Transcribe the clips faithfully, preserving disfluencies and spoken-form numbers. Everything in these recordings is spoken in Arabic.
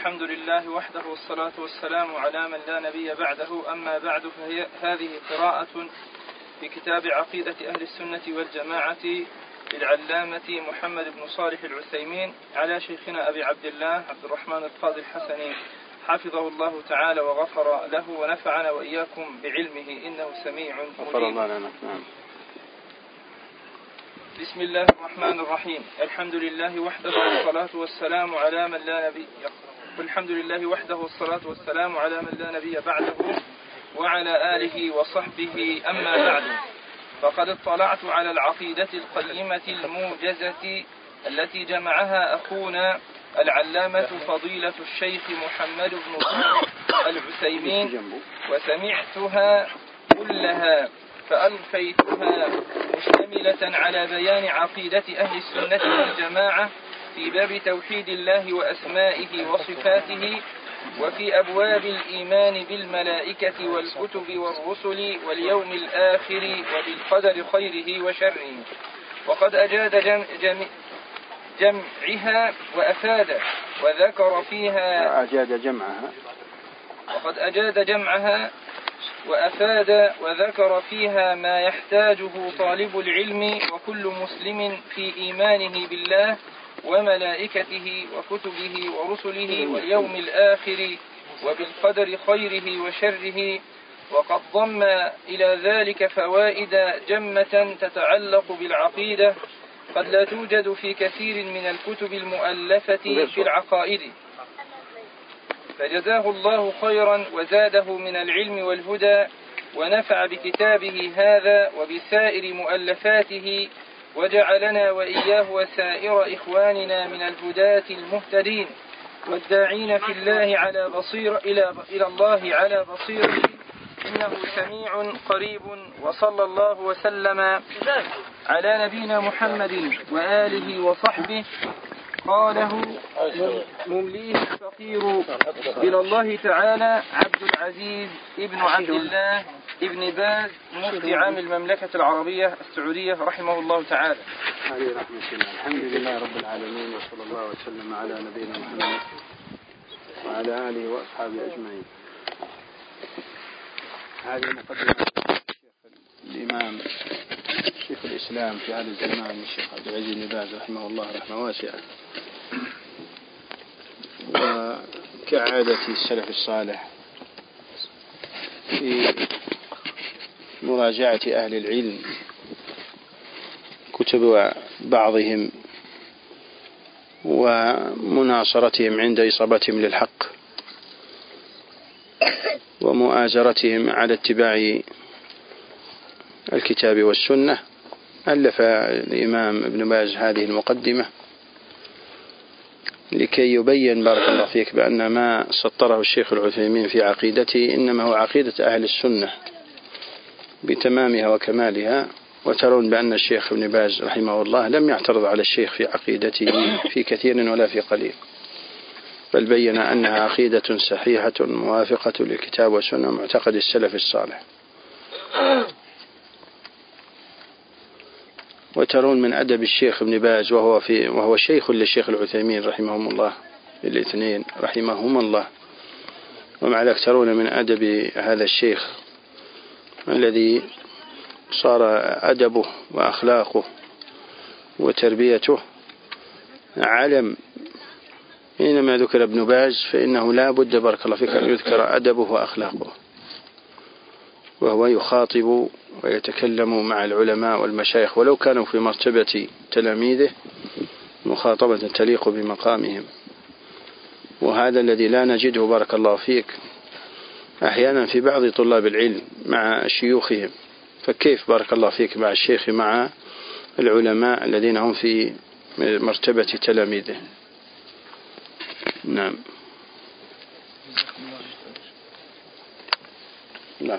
الحمد لله وحده والصلاة والسلام على من لا نبي بعده. أما بعد، فهي هذه قراءة في كتاب عقيدة أهل السنة والجماعة للعلامة محمد بن صالح العثيمين على شيخنا أبي عبد الله عبد الرحمن القاضي الحسني حفظه الله تعالى وغفر له ونفعنا وإياكم بعلمه إنه سميع مجيب. بسم الله الرحمن الرحيم. الحمد لله وحده والصلاة والسلام على من لا نبي الحمد لله وحده والصلاة والسلام على من لا نبي بعده وعلى آله وصحبه. أما بعد، فقد اطلعت على العقيدة القيمة الموجزة التي جمعها أخونا العلامة فضيلة الشيخ محمد بن صالح العثيمين، وسمعتها كلها فألقيتها مشتملة على بيان عقيدة أهل السنة والجماعة في باب توحيد الله وأسمائه وصفاته، وفي أبواب الإيمان بالملائكة والكتب والرسل واليوم الآخر وبالقدر خيره وشره. وقد أجاد جم جم جمعها وأفاد وذكر فيها أجاد جمعها وقد أجاد جمعها وأفاد وذكر فيها ما يحتاجه طالب العلم وكل مسلم في إيمانه بالله وملائكته وكتبه ورسله واليوم الآخر وبالقدر خيره وشره. وقد ضم إلى ذلك فوائد جمة تتعلق بالعقيدة قد لا توجد في كثير من الكتب المؤلفة في العقائد، فجزاه الله خيرا وزاده من العلم والهدى، ونفع بكتابه هذا وبسائر مؤلفاته، وجعلنا وإياه وسائر إخواننا من الهداة المهتدين والداعين في الله على بصير إلى إلى الله على بصيره، إنه سميع قريب. وصلى الله وسلم على نبينا محمد وآله وصحبه. قاله ممليه الفقير إلى الله تعالى عبد العزيز ابن عبد الله ابن باز مفتي عام المملكة العربية السعودية رحمه الله تعالى. الحمد لله رب العالمين، وصلى الله وسلم على نبينا محمد وعلى آله وأصحابه أجمعين. هذه مقدمة الإمام شيخ الإسلام في هذا الزمان الشيخ عبد العزيز بن باز رحمه الله رحمة واسعة. وكعادة السلف الصالح في مراجعة أهل العلم كتب بعضهم ومناصرتهم عند إصابتهم للحق ومؤازرتهم على اتباع الكتاب والسنة، ألف الإمام ابن باز هذه المقدمة لكي يبين بارك الله فيك بأن ما سطره الشيخ العثيمين في عقيدته إنما هو عقيدة أهل السنة بتمامها وكمالها. وترون بأن الشيخ ابن باز رحمه الله لم يعترض على الشيخ في عقيدته في كثير ولا في قليل، بل بين أنها عقيدة صحيحة موافقة للكتاب والسنة معتقد السلف الصالح. وترون من أدب الشيخ ابن باز وهو, في وهو شيخ للشيخ العثيمين رحمهم الله الاثنين رحمهم الله، ومع ذلك ترون من أدب هذا الشيخ الذي صار أدبه وأخلاقه وتربيته علم. حينما ذكر ابن باز فإنه لا بد بارك الله فيك أن يذكر أدبه وأخلاقه، وهو يخاطب ويتكلم مع العلماء والمشايخ ولو كانوا في مرتبة تلاميذه مخاطبة تليق بمقامهم. وهذا الذي لا نجده بارك الله فيك أحيانا في بعض طلاب العلم مع شيوخهم، فكيف بارك الله فيك مع الشيخ مع العلماء الذين هم في مرتبة تلاميذه. نعم. لا.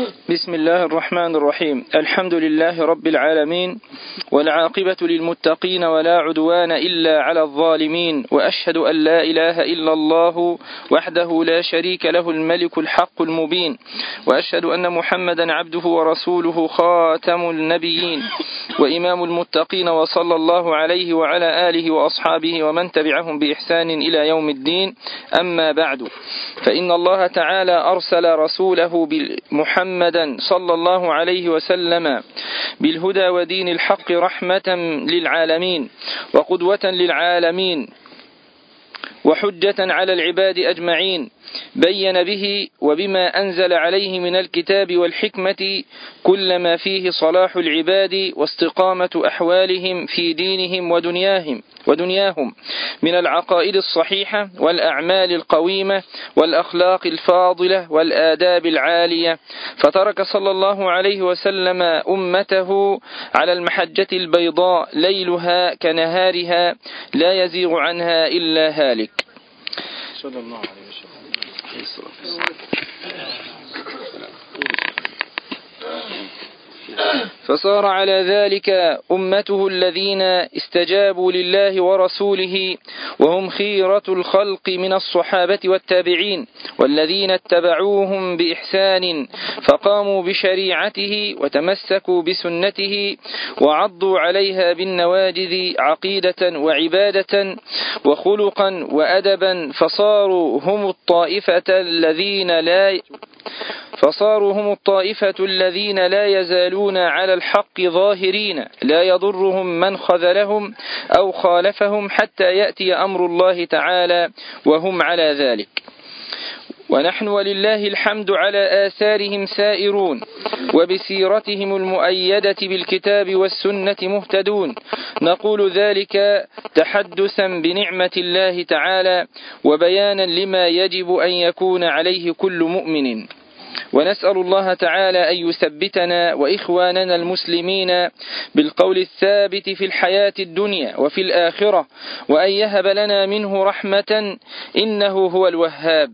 بسم الله الرحمن الرحيم. الحمد لله رب العالمين، والعاقبة للمتقين ولا عدوان إلا على الظالمين، وأشهد أن لا إله إلا الله وحده لا شريك له الملك الحق المبين، وأشهد أن محمدا عبده ورسوله خاتم النبيين وإمام المتقين، وصلى الله عليه وعلى آله وأصحابه ومن تبعهم بإحسان إلى يوم الدين. أما بعد، فإن الله تعالى أرسل رسوله محمدا صلى الله عليه وسلم بالهدى ودين الحق رحمة للعالمين وقدوة للعالمين وحجة على العباد أجمعين، بين به وبما أنزل عليه من الكتاب والحكمة كل ما فيه صلاح العباد واستقامة أحوالهم في دينهم ودنياهم ودنياهم من العقائد الصحيحة والأعمال القويمة والأخلاق الفاضلة والآداب العالية. فترك صلى الله عليه وسلم أمته على المحجة البيضاء ليلها كنهارها لا يزيغ عنها إلا هالك. صلى الله عليه وسلم. فصار على ذلك أمته الذين استجابوا لله ورسوله، وهم خيرة الخلق من الصحابة والتابعين، والذين اتبعوهم بإحسان فقاموا بشريعته وتمسكوا بسنته وعضوا عليها بالنواجذ عقيدة وعبادة وخلقا وأدبا، فصاروا هم الطائفة الذين لا فصاروا هم الطائفة الذين لا يزالون على الحق ظاهرين، لا يضرهم من خذلهم أو خالفهم حتى يأتي أمر الله تعالى وهم على ذلك. ونحن ولله الحمد على آثارهم سائرون، وبسيرتهم المؤيدة بالكتاب والسنة مهتدون. نقول ذلك تحدثا بنعمة الله تعالى وبيانا لما يجب أن يكون عليه كل مؤمن. ونسأل الله تعالى أن يثبتنا وإخواننا المسلمين بالقول الثابت في الحياة الدنيا وفي الآخرة، وأن يهب لنا منه رحمة إنه هو الوهاب.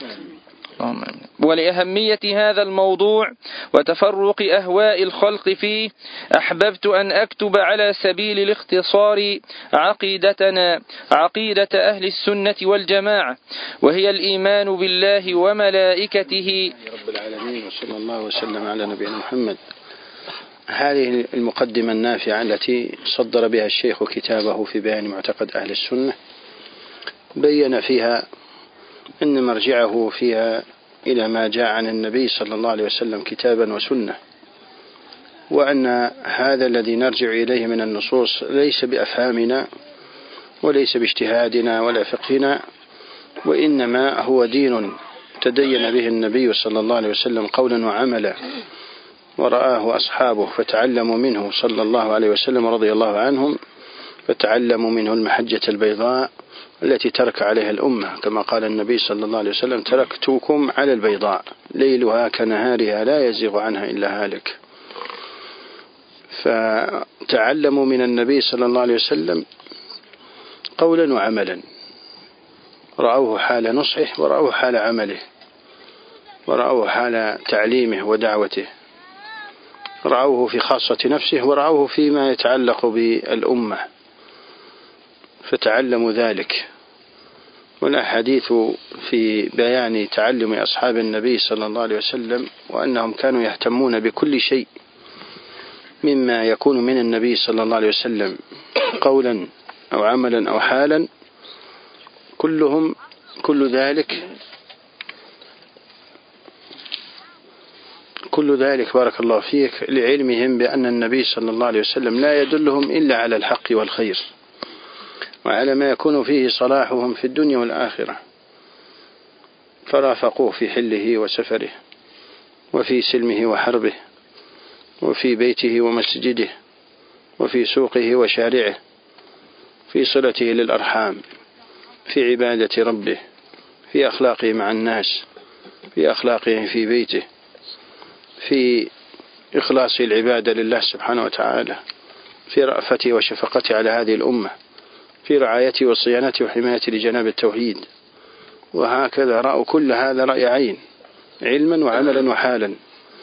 ولأهمية هذا الموضوع وتفرق أهواء الخلق فيه، أحببت أن أكتب على سبيل الاختصار عقيدتنا عقيدة أهل السنة والجماعة، وهي الإيمان بالله وملائكته رب العالمين، وصلى الله وسلم على نبينا محمد. هذه المقدمة النافعة التي صدر بها الشيخ كتابه في بيان معتقد أهل السنة، بين فيها أن مرجعه فيها إلى ما جاء عن النبي صلى الله عليه وسلم كتابا وسنة، وأن هذا الذي نرجع إليه من النصوص ليس بأفهامنا وليس باجتهادنا ولا فقهنا، وإنما هو دين تدين به النبي صلى الله عليه وسلم قولا وعملا، ورآه أصحابه فتعلموا منه صلى الله عليه وسلم رضي الله عنهم، فتعلموا منه المحجة البيضاء التي ترك عليها الأمة، كما قال النبي صلى الله عليه وسلم: تركتكم على البيضاء ليلها كنهارها لا يزيغ عنها إلا هالك. فتعلموا من النبي صلى الله عليه وسلم قولا وعملا، رأوه حال نصحه ورأوه حال عمله، ورأوه حال تعليمه ودعوته، رأوه في خاصة نفسه ورأوه فيما يتعلق بالأمة، فتعلموا ذلك. والأحاديث في بيان تعلم أصحاب النبي صلى الله عليه وسلم وأنهم كانوا يهتمون بكل شيء مما يكون من النبي صلى الله عليه وسلم قولا أو عملا أو حالا، كلهم كل ذلك كل ذلك بارك الله فيك لعلمهم بأن النبي صلى الله عليه وسلم لا يدلهم إلا على الحق والخير، وعلى ما يكون فيه صلاحهم في الدنيا والآخرة، فرافقوه في حله وسفره، وفي سلمه وحربه، وفي بيته ومسجده، وفي سوقه وشارعه، في صلته للأرحام، في عبادة ربه، في أخلاقه مع الناس، في أخلاقه في بيته، في إخلاص العبادة لله سبحانه وتعالى، في رأفته وشفقته على هذه الأمة، في رعايته وصيانته وحمايته لجناب التوحيد. وهكذا رأوا كل هذا رأي عين علما وعملا وحالا.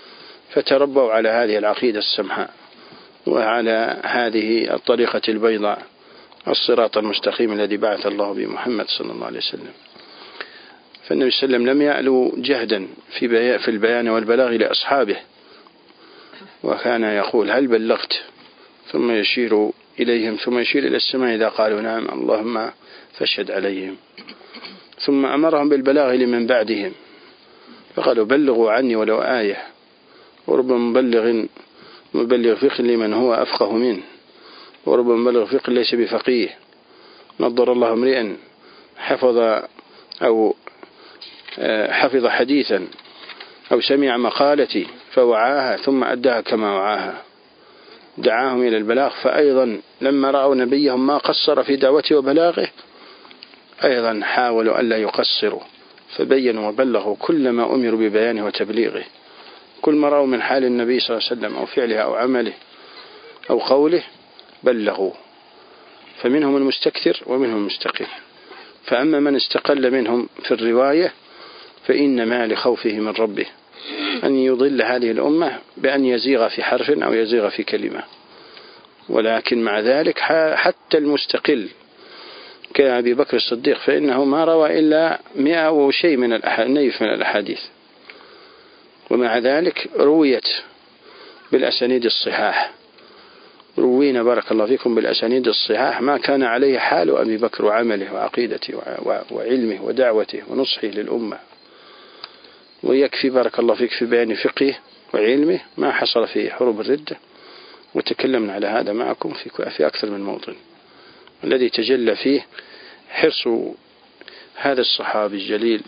فتربوا على هذه العقيدة السمحاء وعلى هذه الطريقة البيضاء الصراط المستقيم الذي بعث الله بمحمد صلى الله عليه وسلم. فالنبي صلى الله عليه وسلم لم يألو جهدا في في البيان والبلاغ لأصحابه، وكان يقول هل بلغت، ثم يشير إليهم ثم يشير إلى السماء إذا قالوا نعم اللهم فاشهد عليهم، ثم أمرهم بالبلاغ لمن بعدهم فقالوا بلغوا عني ولو آية، ورب مبلغ مبلغ فقه لمن هو أفقه منه، ورب مبلغ فقه ليس بفقيه، نضر الله امرئا حفظ أو حفظ حديثا أو سمع مقالتي فوعاها ثم أداها كما وعاها. دعاهم إلى البلاغ، فأيضا لما رأوا نبيهم ما قصر في دعوته وبلاغه أيضا حاولوا ألا يقصروا، فبينوا وبلغوا كل ما أمروا ببيانه وتبليغه. كل ما رأوا من حال النبي صلى الله عليه وسلم أو فعله أو عمله أو قوله بلغوا، فمنهم المستكثر ومنهم المستقل. فأما من استقل منهم في الرواية فإنما لخوفه من ربه أن يضل هذه الأمة بأن يزيغ في حرف أو يزيغ في كلمة. ولكن مع ذلك حتى المستقل كأبي بكر الصديق فإنه ما روى إلا مئة وشيء من النيف من الأحاديث، ومع ذلك رويت بالأسانيد الصحاح، روينا بارك الله فيكم بالأسانيد الصحاح ما كان عليه حال أبي بكر وعمله وعقيدته وعلمه ودعوته ونصحه للأمة. ويكفي بارك الله فيك في بيان فقهه وعلمه ما حصل في حروب الردة، وتكلمنا على هذا معكم في أكثر من موطن، الذي تجلى فيه حرص هذا الصحابي الجليل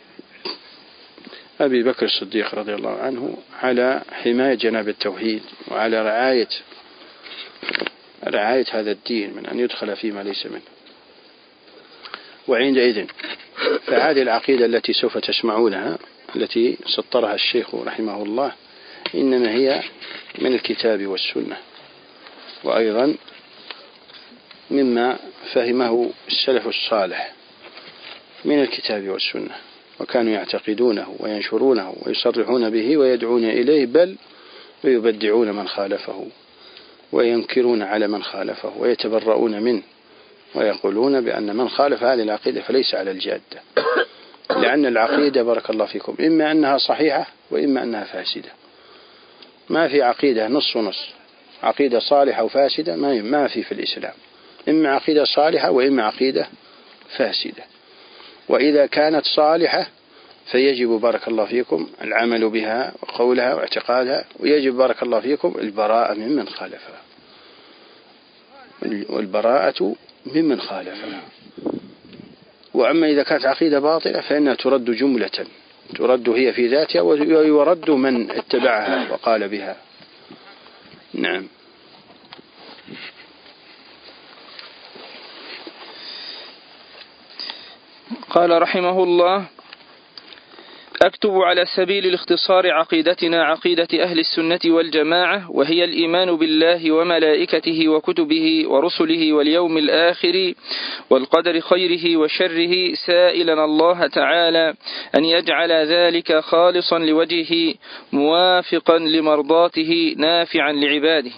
أبي بكر الصديق رضي الله عنه على حماية جناب التوحيد وعلى رعاية رعاية هذا الدين من أن يدخل فيما ليس منه. وعندئذ فهذه العقيدة التي سوف تسمعونها التي سطرها الشيخ رحمه الله إنما هي من الكتاب والسنة، وأيضا مما فهمه السلف الصالح من الكتاب والسنة، وكانوا يعتقدونه وينشرونه ويصرحون به ويدعون إليه، بل ويبدعون من خالفه وينكرون على من خالفه ويتبرؤون منه، ويقولون بأن من خالف هذه العقيدة فليس على الجادة، لأن العقيدة بارك الله فيكم إما أنها صحيحة وإما أنها فاسدة. ما في عقيدة نص ونص، عقيدة صالحة وفاسدة ما في في الإسلام، إما عقيدة صالحة وإما عقيدة فاسدة. وإذا كانت صالحة فيجب بارك الله فيكم العمل بها وقولها واعتقادها، ويجب بارك الله فيكم البراءة ممن خالفها، والبراءة ممن خالفها. وأما إذا كانت عقيدة باطلة فإنها ترد جملة، ترد هي في ذاتها ويرد من اتبعها وقال بها. نعم. قال رحمه الله: أكتب على سبيل الاختصار عقيدتنا عقيدة أهل السنة والجماعة، وهي الإيمان بالله وملائكته وكتبه ورسله واليوم الآخر والقدر خيره وشره، سائلا الله تعالى أن يجعل ذلك خالصا لوجهه موافقا لمرضاته نافعا لعباده.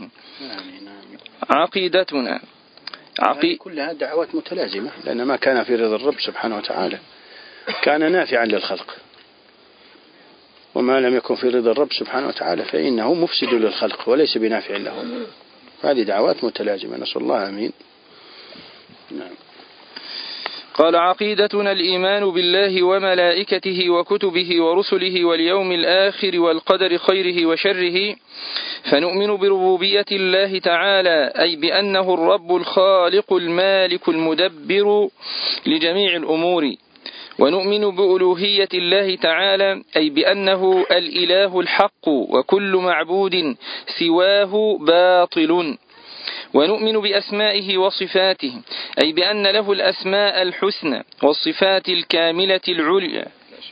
عقيدتنا عقي... كلها دعوات متلازمة، لأن ما كان في رضا الرب سبحانه وتعالى كان نافعا للخلق، وما لم يكن في رضا الرب سبحانه وتعالى فإنه مفسد للخلق وليس بنافع لهم. هذه دعوات متلازمة، نسأل الله آمين. نعم. قال: عقيدتنا الإيمان بالله وملائكته وكتبه ورسله واليوم الآخر والقدر خيره وشره، فنؤمن بربوبية الله تعالى، أي بأنه الرب الخالق المالك المدبر لجميع الأمور، ونؤمن بألوهية الله تعالى، أي بأنه الإله الحق وكل معبود سواه باطل، ونؤمن بأسمائه وصفاته، أي بأن له الأسماء الحسنى والصفات الكاملة العليا،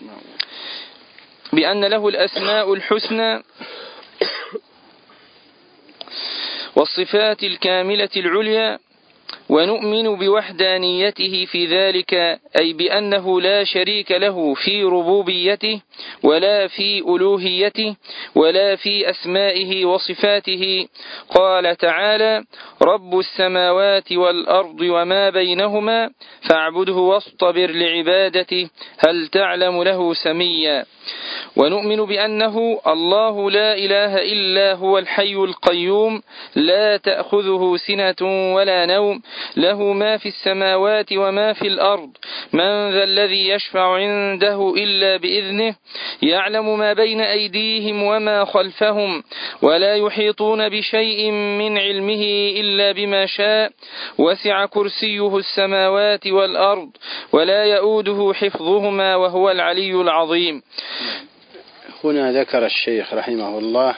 بأن له الأسماء الحسنى والصفات الكاملة العليا، ونؤمن بوحدانيته في ذلك، أي بأنه لا شريك له في ربوبيته ولا في ألوهيته ولا في أسمائه وصفاته. قال تعالى: رب السماوات والأرض وما بينهما فاعبده واصطبر لعبادته هل تعلم له سميا. ونؤمن بأنه الله لا إله إلا هو الحي القيوم لا تأخذه سنة ولا نوم له ما في السماوات وما في الأرض من ذا الذي يشفع عنده إلا بإذنه يعلم ما بين أيديهم وما خلفهم ولا يحيطون بشيء من علمه إلا بما شاء وسع كرسيه السماوات والأرض ولا يؤوده حفظهما وهو العلي العظيم. هنا ذكر الشيخ رحمه الله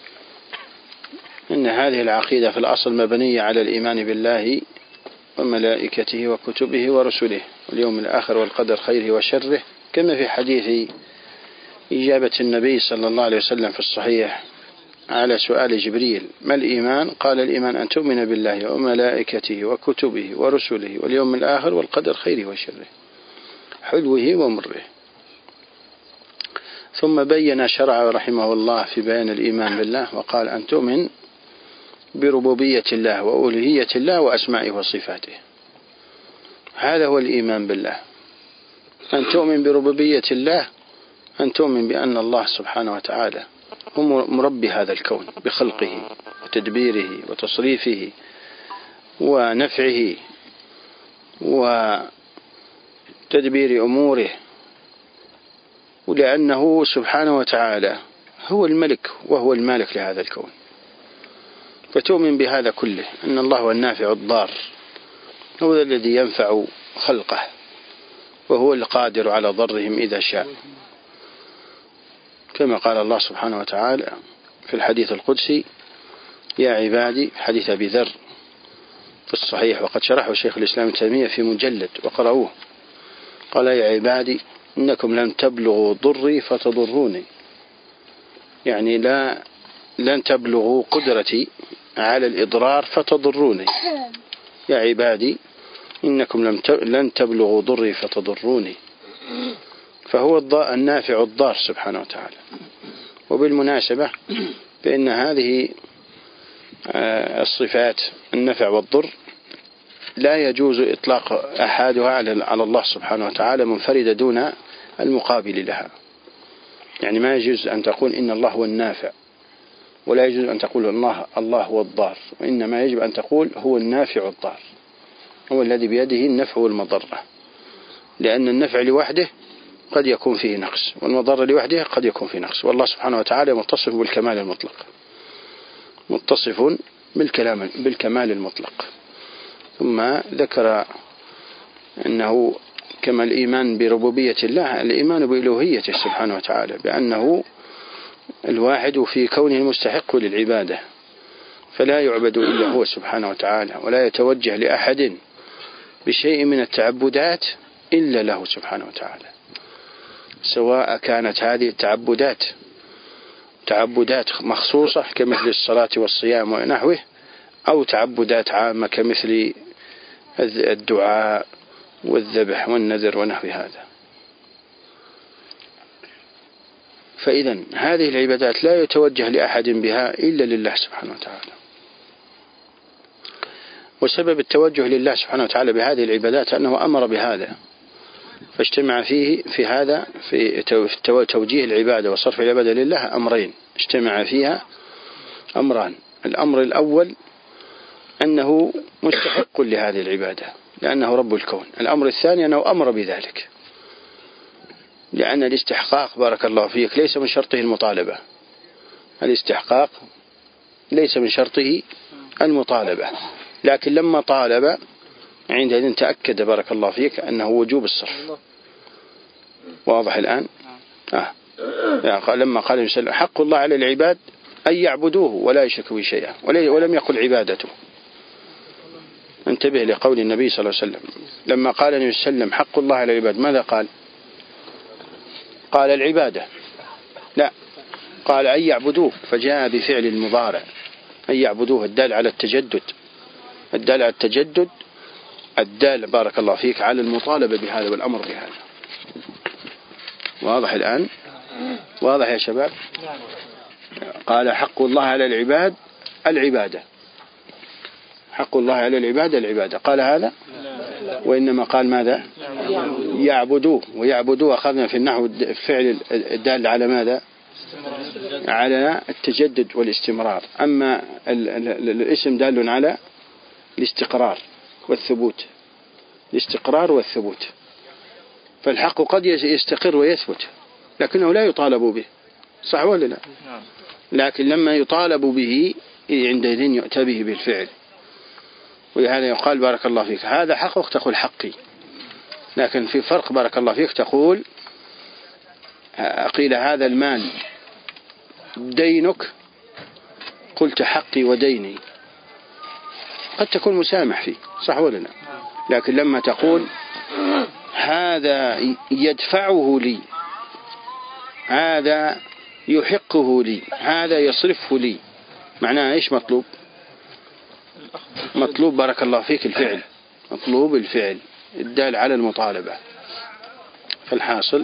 أن هذه العقيدة في الأصل مبنية على الإيمان بالله وملائكته وكتبه ورسله واليوم الآخر والقدر خيره وشره، كما في حديث إجابة النبي صلى الله عليه وسلم في الصحيح على سؤال جبريل: ما الإيمان؟ قال: الإيمان أن تؤمن بالله وملائكته وكتبه ورسله واليوم الآخر والقدر خيره وشره حلوه ومره. ثم بين شرع رحمه الله في بيان الإيمان بالله وقال: أن تؤمن بربوبية الله وألوهية الله وأسمائه وصفاته. هذا هو الإيمان بالله، أن تؤمن بربوبية الله، أن تؤمن بأن الله سبحانه وتعالى هو مربي هذا الكون بخلقه وتدبيره وتصريفه ونفعه وتدبير أموره، ولأنه سبحانه وتعالى هو الملك وهو المالك لهذا الكون، فتؤمن بهذا كله، أن الله هو النافع الضار، هو الذي ينفع خلقه وهو القادر على ضرهم إذا شاء، كما قال الله سبحانه وتعالى في الحديث القدسي: يا عبادي، حديث أبي ذر في الصحيح وقد شرحه شيخ الإسلام ابن تيمية في مجلد وقرأوه، قال: يا عبادي إنكم لن تبلغوا ضري فتضروني، يعني لا لن تبلغوا قدرتي على الإضرار فتضروني. يا عبادي إنكم لن تبلغوا ضري فتضروني، فهو النافع الضار سبحانه وتعالى. وبالمناسبة فإن هذه الصفات النفع والضر لا يجوز إطلاق أحدها على الله سبحانه وتعالى منفردة دون المقابل لها، يعني ما يجوز أن تقول إن الله هو النافع، ولا يجوز أن تقول الله الله هو الضار، وإنما يجب أن تقول هو النافع الضار، هو الذي بيده النفع والمضرة، لأن النفع لوحده قد يكون فيه نقص والمضرة لوحده قد يكون فيه نقص، والله سبحانه وتعالى متصف بالكمال المطلق، متصف بالكلام بالكمال المطلق. ثم ذكر أنه كما الإيمان بربوبية الله الإيمان بإلوهيته سبحانه وتعالى، بأنه الواحد في كونه المستحق للعبادة، فلا يعبد إلا هو سبحانه وتعالى، ولا يتوجه لأحد بشيء من التعبدات إلا له سبحانه وتعالى، سواء كانت هذه التعبدات تعبدات مخصوصة كمثل الصلاة والصيام ونحوه، أو تعبدات عامة كمثل الدعاء والذبح والنذر ونحو هذا. فإذا هذه العبادات لا يتوجه لأحد بها إلا لله سبحانه وتعالى، وسبب التوجه لله سبحانه وتعالى بهذه العبادات أنه أمر بهذا، فاجتمع فيه في هذا في توجيه العبادة وصرف العبادة لله أمرين، اجتمع فيها أمران: الأمر الأول أنه مستحق لهذه العبادة لأنه رب الكون، الأمر الثاني أنه أمر بذلك، لأن الاستحقاق بارك الله فيك ليس من شرطه المطالبة، الاستحقاق ليس من شرطه المطالبة، لكن لما طالب عندئذ تأكد بارك الله فيك أنه وجوب الصرف. واضح الآن؟ آه. يعني لما قال النبي حق الله على العباد أن يعبدوه ولا يشركوا به شيئا، ولم يقل عبادته. انتبه لقول النبي صلى الله عليه وسلم لما قال النبي صلى الله عليه وسلم حق الله على العباد، ماذا قال؟ قال العبادة؟ لا، قال أن يعبدوه، فجاء بفعل المضارع أن يعبدوه الدال على التجدد، الدال على التجدد الدال بارك الله فيك على المطالبة بهذا والأمر بهذا. واضح الآن؟ واضح يا شباب؟ قال حق الله على العباد العبادة، حق الله على العباد العبادة، قال هذا؟ وإنما قال ماذا؟ يعبدوه، ويعبدوه أخذنا في النحو الفعل الدال على ماذا؟ على التجدد والاستمرار. أما الاسم دال على الاستقرار والثبوت، الاستقرار والثبوت. فالحق قد يستقر ويثبت لكنه لا يطالب به، صح ولا لا؟ لكن لما يطالب به عندئذ يؤتى به بالفعل. ولهذا يقال بارك الله فيك هذا حقك تقول حقي، لكن في فرق بارك الله فيك تقول قيل هذا المال دينك قلت حقي وديني، قد تكون مسامح فيه، صح ولا لا؟ لكن لما تقول هذا يدفعه لي، هذا يحقه لي، هذا يصرفه لي، معناه إيش مطلوب؟ مطلوب بارك الله فيك الفعل، مطلوب الفعل الدال على المطالبة. فالحاصل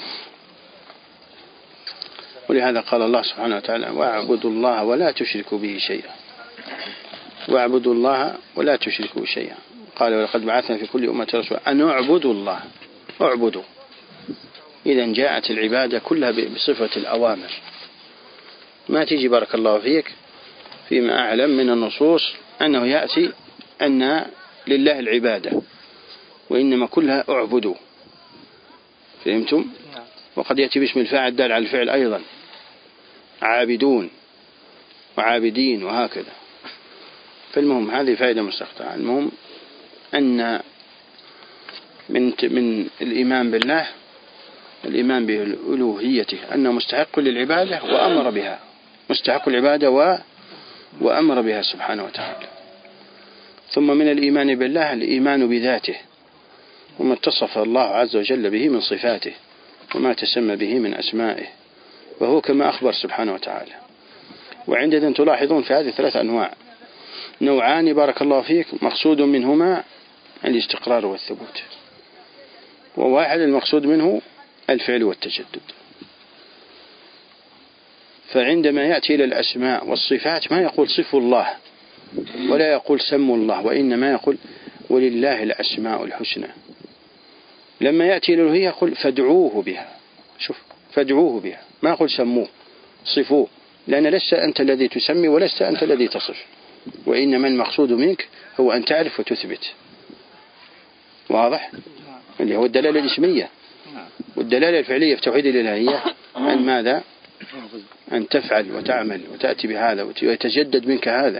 ولهذا قال الله سبحانه وتعالى واعبدوا الله ولا تشركوا به شيئا، واعبدوا الله ولا تشركوا شيئا. قال ولقد بعثنا في كل أمة رسولا أن اعبدوا الله، اعبدوا. إذا جاءت العبادة كلها بصفة الأوامر، ما تيجي بارك الله فيك فيما أعلم من النصوص أنه يأتي أن لله العبادة، وإنما كلها اعبدوا. فهمتم؟ وقد يأتي باسم الفاعل دال على الفعل أيضا، عابدون وعابدين وهكذا. فالمهم هذه فائدة مستقطعة. المهم أن من من الإيمان بالله الإيمان بألوهيته أنه مستحق للعبادة وأمر بها، مستحق العبادة و وأمر بها سبحانه وتعالى. ثم من الإيمان بالله الإيمان بذاته وما اتصف الله عز وجل به من صفاته وما تسمى به من أسمائه، وهو كما أخبر سبحانه وتعالى. وعندئذ تلاحظون في هذه ثلاث أنواع، نوعان بارك الله فيك مقصود منهما الاستقرار والثبوت، وواحد المقصود منه الفعل والتجدد. فعندما يأتي إلى الأسماء والصفات ما يقول صفوا الله ولا يقول سموا الله، وإنما يقول ولله الأسماء الحسنى. لما يأتي إلى الألوهية يقول فادعوه بها، شوف فادعوه بها، ما يقول سموه صفوه، لأن لست أنت الذي تسمي ولست أنت الذي تصف، وإنما المقصود منك هو أن تعرف وتثبت. واضح؟ اللي هو الدلالة الاسمية. والدلالة الفعلية في توحيد الإلهية أن ماذا؟ أن تفعل وتعمل وتأتي بهذا ويتجدد منك هذا.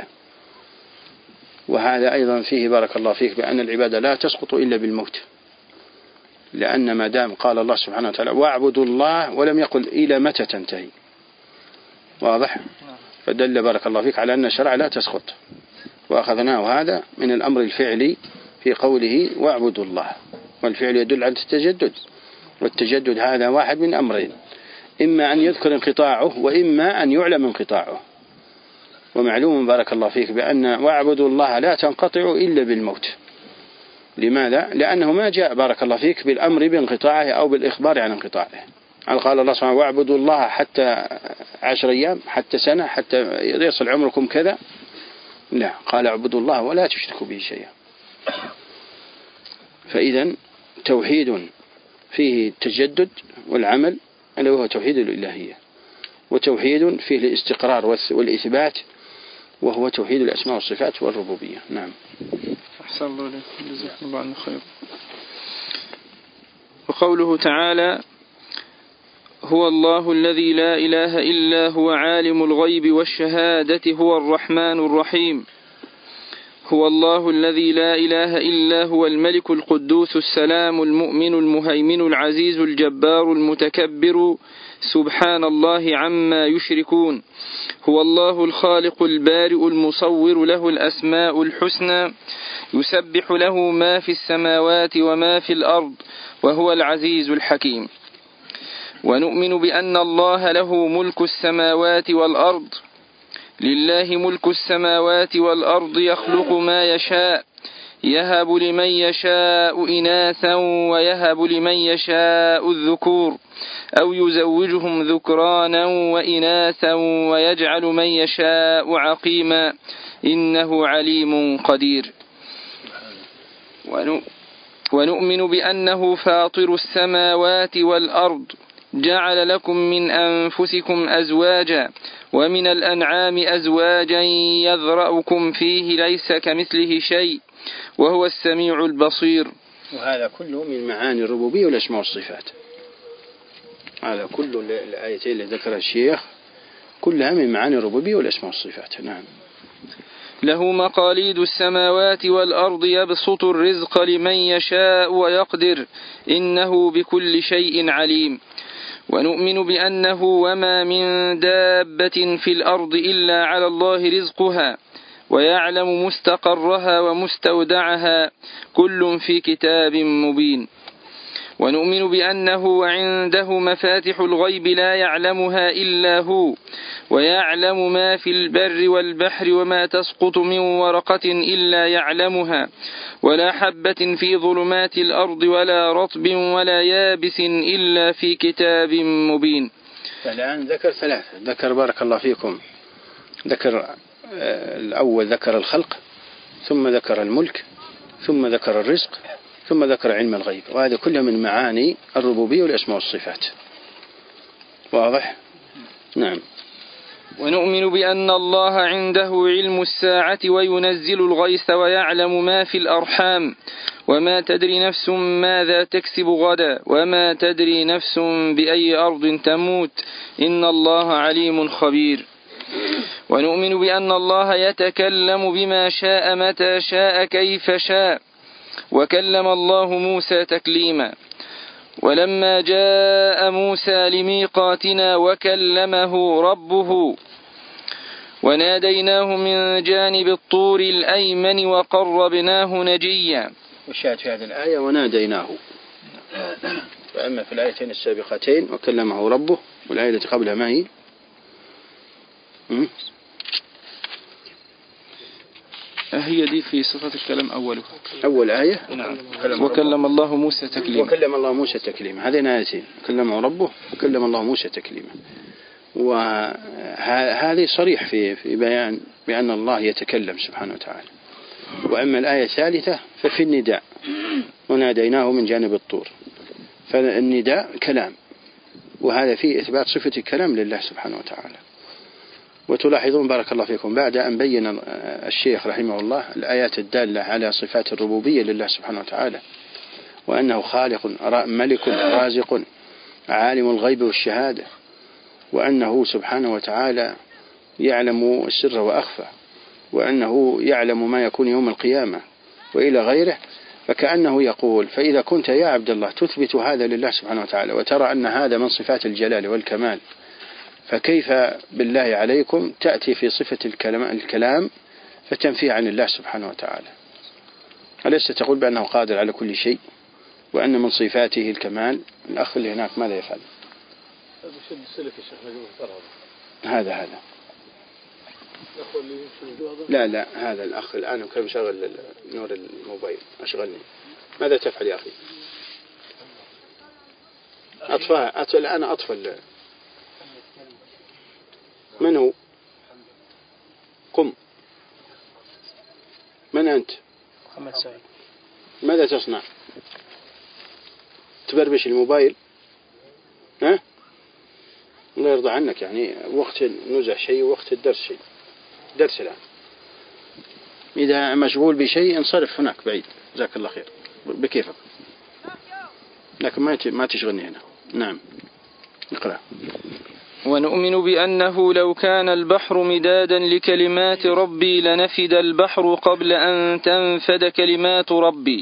وهذا أيضا فيه بارك الله فيك بأن العبادة لا تسقط إلا بالموت، لأن ما دام قال الله سبحانه وتعالى واعبدوا الله ولم يقل إلى متى تنتهي. واضح؟ فدل بارك الله فيك على أن الشرع لا تسقط، وأخذناه هذا من الأمر الفعلي في قوله واعبدوا الله، والفعل يدل على التجدد، والتجدد هذا واحد من أمرين، إما أن يذكر انقطاعه وإما أن يعلم انقطاعه. ومعلوم بارك الله فيك بأن واعبدوا الله لا تنقطع إلا بالموت. لماذا؟ لأنه ما جاء بارك الله فيك بالأمر بانقطاعه أو بالإخبار عن انقطاعه. قال الله سبحانه واعبدوا الله حتى عشر أيام، حتى سنة، حتى يصل عمركم كذا. لا، قال اعبدوا الله ولا تشركوا به شيئا. فإذا توحيد فيه التجدد والعمل ألا وهو توحيد الإلهية، وتوحيد فيه الاستقرار والإثبات وهو توحيد الأسماء والصفات والربوبية. نعم. أحسن الله عليكم، جزاكم الله عنه خير. وقوله تعالى هو الله الذي لا إله إلا هو عالم الغيب والشهادة هو الرحمن الرحيم. هو الله الذي لا إله إلا هو الملك القدوس السلام المؤمن المهيمن العزيز الجبار المتكبر سبحان الله عما يشركون. هو الله الخالق البارئ المصور له الأسماء الحسنى يسبح له ما في السماوات وما في الأرض وهو العزيز الحكيم. ونؤمن بأن الله له ملك السماوات والأرض، لله ملك السماوات والأرض يخلق ما يشاء يهب لمن يشاء إناثا ويهب لمن يشاء الذكور أو يزوجهم ذكرانا وإناثا ويجعل من يشاء عقيما إنه عليم قدير. ونؤمن بأنه فاطر السماوات والأرض جعل لكم من أنفسكم أزواجا ومن الأنعام أزواجا يذرأكم فيه ليس كمثله شيء وهو السميع البصير. وهذا كله من معاني الربوبية والأسماء والصفات. هذا كل الآيتين اللي ذكرها الشيخ كلها من معاني الربوبية والأسماء والصفات. نعم. له مقاليد السماوات والأرض يبسط الرزق لمن يشاء ويقدر إنه بكل شيء عليم. ونؤمن بأنه وما من دابة في الأرض إلا على الله رزقها ويعلم مستقرها ومستودعها كل في كتاب مبين. ونؤمن بأنه عنده مفاتح الغيب لا يعلمها إلا هو ويعلم ما في البر والبحر وما تسقط من ورقة إلا يعلمها ولا حبة في ظلمات الأرض ولا رطب ولا يابس إلا في كتاب مبين. الآن ذكر ثلاثة، ذكر بارك الله فيكم، ذكر الأول ذكر الخلق، ثم ذكر الملك، ثم ذكر الرزق، ثم ذكر علم الغيب، وهذا كله من معاني الربوبية والأسماء والصفات. واضح؟ نعم. ونؤمن بأن الله عنده علم الساعة وينزل الغيث ويعلم ما في الأرحام وما تدري نفس ماذا تكسب غدا وما تدري نفس بأي أرض تموت إن الله عليم خبير. ونؤمن بأن الله يتكلم بما شاء متى شاء كيف شاء وكلم الله موسى تكليما. ولما جاء موسى لميقاتنا وكلمه ربه وناديناه من جانب الطور الأيمن وقربناه نجيا. وشاهد في هذه الآية وناديناه، وأما في الآيتين السابقتين وكلمه ربه، والآية التي قبلها ما هي؟ هي دي في صفة الكلام أوله أول آية. نعم. وكلم الله موسى تكليما. وكلم الله موسى تكليما، هذين آيتين، كلمه ربه وكلم الله موسى تكليما. وهذه صريح في في بيان بأن الله يتكلم سبحانه وتعالى. وأما الآية الثالثة ففي النداء وناديناه من جانب الطور، فالنداء كلام، وهذا فيه إثبات صفة الكلام لله سبحانه وتعالى. وتلاحظون بارك الله فيكم بعد أن بين الشيخ رحمه الله الآيات الدالة على صفات الربوبية لله سبحانه وتعالى، وأنه خالق ملك رازق عالم الغيب والشهادة، وأنه سبحانه وتعالى يعلم السر وأخفى، وأنه يعلم ما يكون يوم القيامة وإلى غيره. فكأنه يقول فإذا كنت يا عبد الله تثبت هذا لله سبحانه وتعالى وترى أن هذا من صفات الجلال والكمال، فكيف بالله عليكم تأتي في صفة الكلام فتنفي عن الله سبحانه وتعالى؟ أليس تقول بأنه قادر على كل شيء وأن من صفاته الكمال؟ الأخ اللي هناك ماذا يفعل؟ هذا هذا لا لا هذا الأخ الآن كان مشغل نور الموبايل أشغلني. ماذا تفعل يا أخي؟ أطفى أطفى الآن أطفى. من هو؟ قم. من أنت؟ محمد سعيد. ماذا تصنع؟ تبربش الموبايل؟ ها؟ الله يرضى عنك، يعني وقت نزع شيء ووقت الدرس شيء. درس الآن. إذا مشغول بشيء انصرف هناك بعيد، جزاك الله خير بكيفك، لكن ما ما تشغلني هنا. نعم اقرأ. ونؤمن بأنه لو كان البحر مدادا لكلمات ربي لنفد البحر قبل أن تنفد كلمات ربي.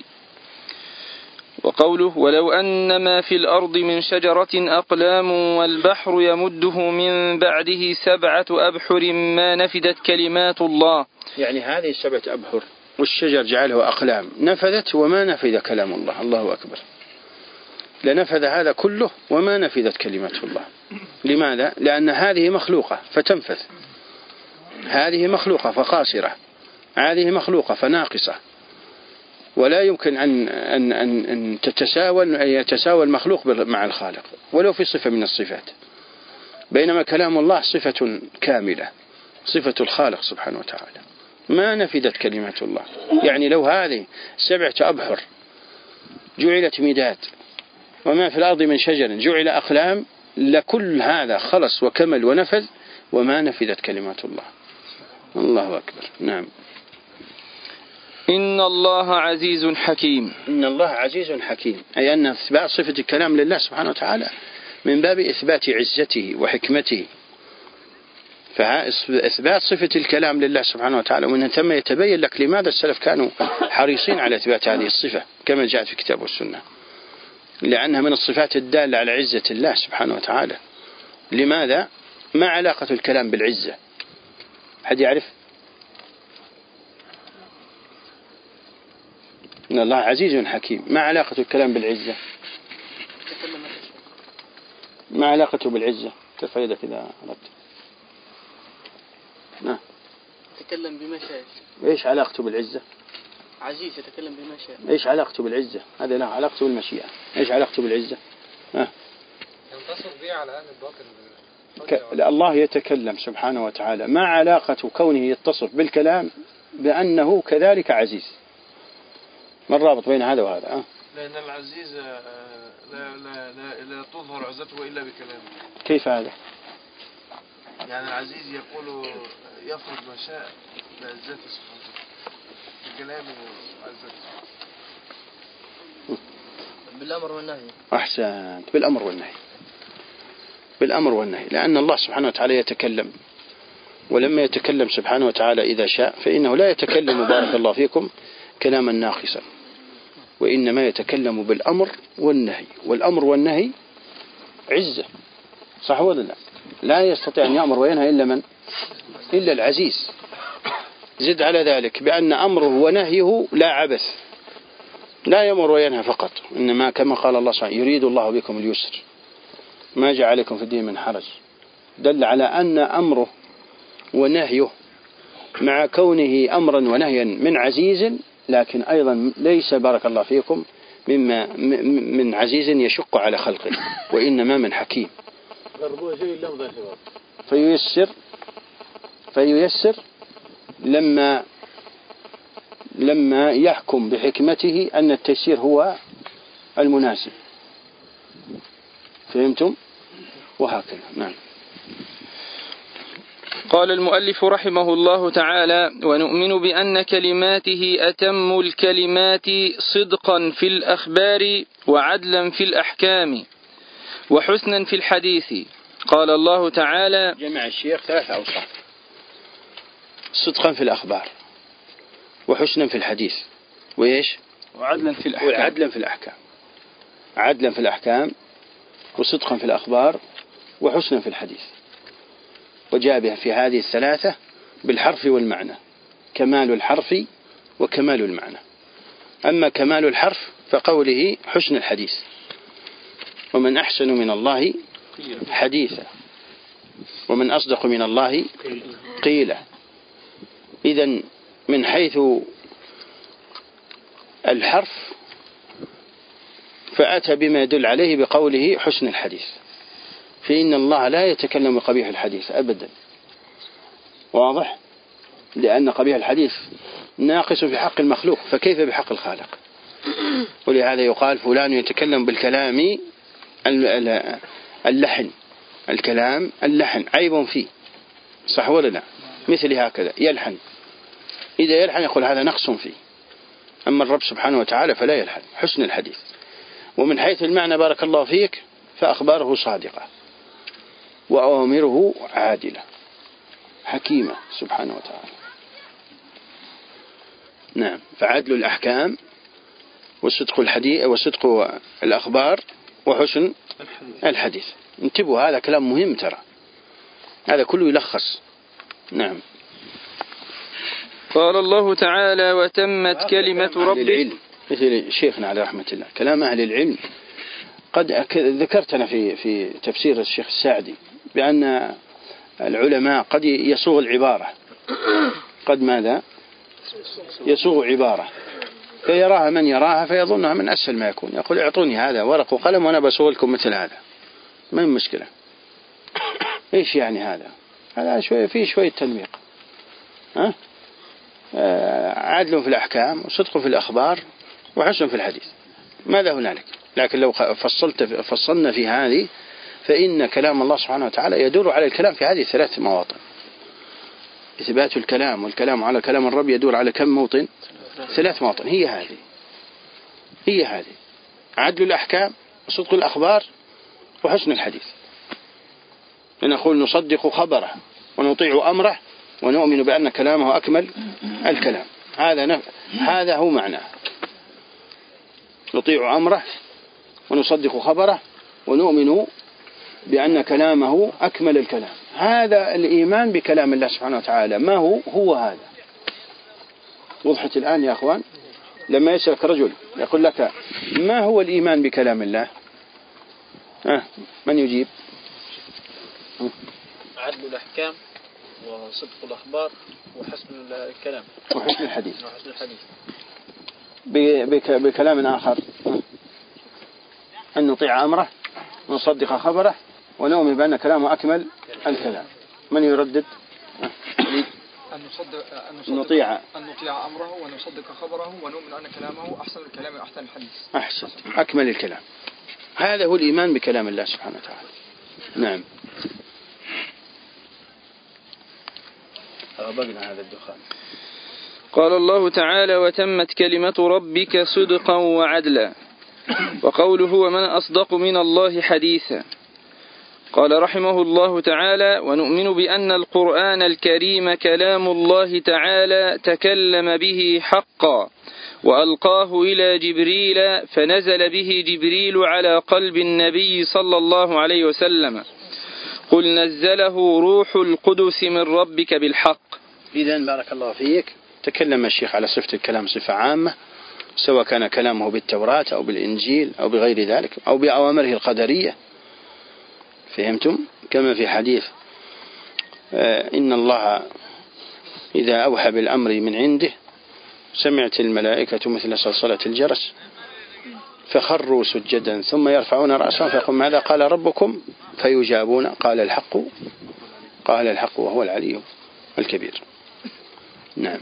وقوله ولو أن ما في الأرض من شجرة أقلام والبحر يمده من بعده سبعة أبحر ما نفدت كلمات الله. يعني هذه السبعة أبحر والشجر جعله أقلام نفذت وما نفذ كلام الله. الله أكبر. لنفذ هذا كله وما نفذت كلمات الله. لماذا؟ لأن هذه مخلوقة فتنفذ، هذه مخلوقة فقاصرة، هذه مخلوقة فناقصة، ولا يمكن أن, أن, أن, أن تتساوى أن يتساوى المخلوق مع الخالق ولو في صفة من الصفات، بينما كلام الله صفة كاملة، صفة الخالق سبحانه وتعالى ما نفدت كلمات الله. يعني لو هذه سبعة أبحر جعلت مداد وما في الأرض من شجر جعل أقلام لكل هذا خلص وكمل ونفذ وما نفدت كلمات الله. الله أكبر. نعم. إن الله عزيز حكيم. إن الله عزيز حكيم، أي أن إثبات صفة الكلام لله سبحانه وتعالى من باب إثبات عزته وحكمته، فإثبات صفة الكلام لله سبحانه وتعالى، ومن ثم يتبين لك لماذا السلف كانوا حريصين على إثبات هذه الصفة كما جاءت في الكتاب والسنة، لأنها من الصفات الدالة على عزة الله سبحانه وتعالى. لماذا؟ ما علاقة الكلام بالعزة؟ حد يعرف؟ إن الله عزيز حكيم، ما علاقة الكلام بالعزة؟ ما علاقته بالعزة؟ ترفع يدك إذا أردت. نعم. يتكلم بما شاء. إيش علاقته بالعزة؟ عزيز يتكلم بما شاء. إيش علاقته بالعزة؟ هذا لا علاقته بالمشيئة. إيش علاقته بالعزة؟ ها؟ ينتصر به على أهل الباطل. ك... الله يتكلم سبحانه وتعالى، ما علاقة كونه يتصف بالكلام بأنه كذلك عزيز؟ ما الرابط بين هذا وهذا؟ أه؟ لأن العزيز لا, لا, لا, لا تظهر عزته إلا بكلامه. كيف هذا؟ يعني العزيز يقول يفرض ما شاء بعزته سبحانه بكلامه وعزته. بالأمر والنهي. أحسنت، بالأمر والنهي، بالأمر والنهي، لأن الله سبحانه وتعالى يتكلم، ولما يتكلم سبحانه وتعالى إذا شاء فإنه لا يتكلم بارك الله فيكم كلاما ناقصا، وإنما يتكلم بالأمر والنهي، والأمر والنهي عزة، صح ولا لا؟ لا يستطيع أن يأمر وينهى إلا من؟ إلا العزيز. زد على ذلك بأن أمره ونهيه لا عبث، لا يأمر وينهى فقط، إنما كما قال الله سبحانه يريد الله بكم اليسر ما جعل عليكم في الدين من حرج، دل على أن أمره ونهيه مع كونه أمرا ونهيا من عزيز، لكن أيضا ليس بارك الله فيكم مما من عزيز يشق على خلقه، وإنما من حكيم فييسر فييسر لما لما يحكم بحكمته أن التيسير هو المناسب. فهمتم؟ وهكذا. نعم. قال المؤلف رحمه الله تعالى: ونؤمن بأن كلماته أتم الكلمات صدقا في الأخبار وعدلا في الأحكام وحسنا في الحديث. قال الله تعالى: جمع الشيخ ثلاث أوصاف: صدقا في الأخبار، وحسنا في الحديث، وإيش؟ وعدلا في الأحكام. وعدلا في الأحكام. عدلا في الأحكام، وصدقا في الأخبار، وحسنا في الحديث. وجاء بها في هذه الثلاثة بالحرف والمعنى، كمال الحرف وكمال المعنى. أما كمال الحرف فقوله حسن الحديث، ومن أحسن من الله حديثا، ومن أصدق من الله قيلا. إذن من حيث الحرف فأتى بما يدل عليه بقوله حسن الحديث، فإن الله لا يتكلم بقبيح الحديث أبدا، واضح؟ لأن قبيح الحديث ناقص في حق المخلوق، فكيف بحق الخالق؟ ولهذا يقال فلان يتكلم بالكلام اللحن، الكلام اللحن عيب فيه، صح ولا لا؟ مثل هكذا يلحن، إذا يلحن يقول هذا نقص فيه. أما الرب سبحانه وتعالى فلا يلحن، حسن الحديث. ومن حيث المعنى بارك الله فيك فأخباره صادقة، وأوامره عادلة حكيمة سبحانه وتعالى. نعم. فعدل الأحكام وصدق الحديث وصدق الأخبار وحسن الحديث. انتبهوا، هذا كلام مهم ترى، هذا كله يلخص. نعم. قال الله تعالى: وتمت كلمة ربك. مثل شيخنا على رحمة الله كلام أهل العلم. قد ذكرتنا في في تفسير الشيخ السعدي بأن العلماء قد يصوغ العبارة، قد ماذا يصوغ عبارة فيراها من يراها فيظنها من أسهل ما يكون، يقول اعطوني هذا ورق وقلم وأنا بسوي لكم مثل هذا، ما هي مشكلة. إيش يعني هذا؟ هذا شوية فيه شوية تلميق، ها؟ آه عدل في الأحكام وصدق في الأخبار وحسن في الحديث، ماذا هنالك؟ لكن لو فصلت فصلنا في هذه فإن كلام الله سبحانه وتعالى يدور على الكلام في هذه ثلاث مواطن. إثبات الكلام والكلام على كلام الرب يدور على كم موطن؟ ثلاث مواطن. هي هذه هي هذه عدل الأحكام وصدق الأخبار وحسن الحديث. لنقول نصدق خبره ونطيع أمره ونؤمن بأن كلامه أكمل الكلام. هذا نف... هذا هو معناه، نطيع أمره ونصدق خبره ونؤمن بأن كلامه أكمل الكلام. هذا الإيمان بكلام الله سبحانه وتعالى. ما هو؟ هو هذا. وضحت الآن يا أخوان؟ لما يسألك رجل يقول لك ما هو الإيمان بكلام الله؟ آه من يجيب؟ عدل الأحكام وصدق الأخبار وحسن الكلام وحسن الحديث. وحسن الحديث. بك بكلام آخر أن نطيع أمره ونصدق خبره ونؤمن بأن كلامه أكمل الكلام. من يردد؟ أن نصدق أن نصدق نطيع أن نطيع أمره ونصدق خبره ونؤمن أن كلامه أحسن الكلام وأحسن الحديث. أحسن أكمل الكلام. هذا هو الإيمان بكلام الله سبحانه وتعالى. نعم. أغبقنا هذا الدخان. قال الله تعالى: وتمت كلمة ربك صدقا وعدلا. وقوله: ومن أصدق من الله حديثا. قال رحمه الله تعالى: ونؤمن بأن القرآن الكريم كلام الله تعالى تكلم به حقا وألقاه إلى جبريل فنزل به جبريل على قلب النبي صلى الله عليه وسلم. قل نزله روح القدس من ربك بالحق. إذن بارك الله فيك، تكلم الشيخ على صفة الكلام صفة عامة، سواء كان كلامه بالتوراة أو بالإنجيل أو بغير ذلك أو بأوامره القدرية. فهمتم؟ كما في حديث إن الله إذا أوحى بالأمر من عنده سمعت الملائكة مثل صلصلة الجرس فخروا سجدا ثم يرفعون رأسهم فيقول ماذا قال ربكم؟ فيجابون قال الحق قال الحق وهو العلي الكبير. نعم.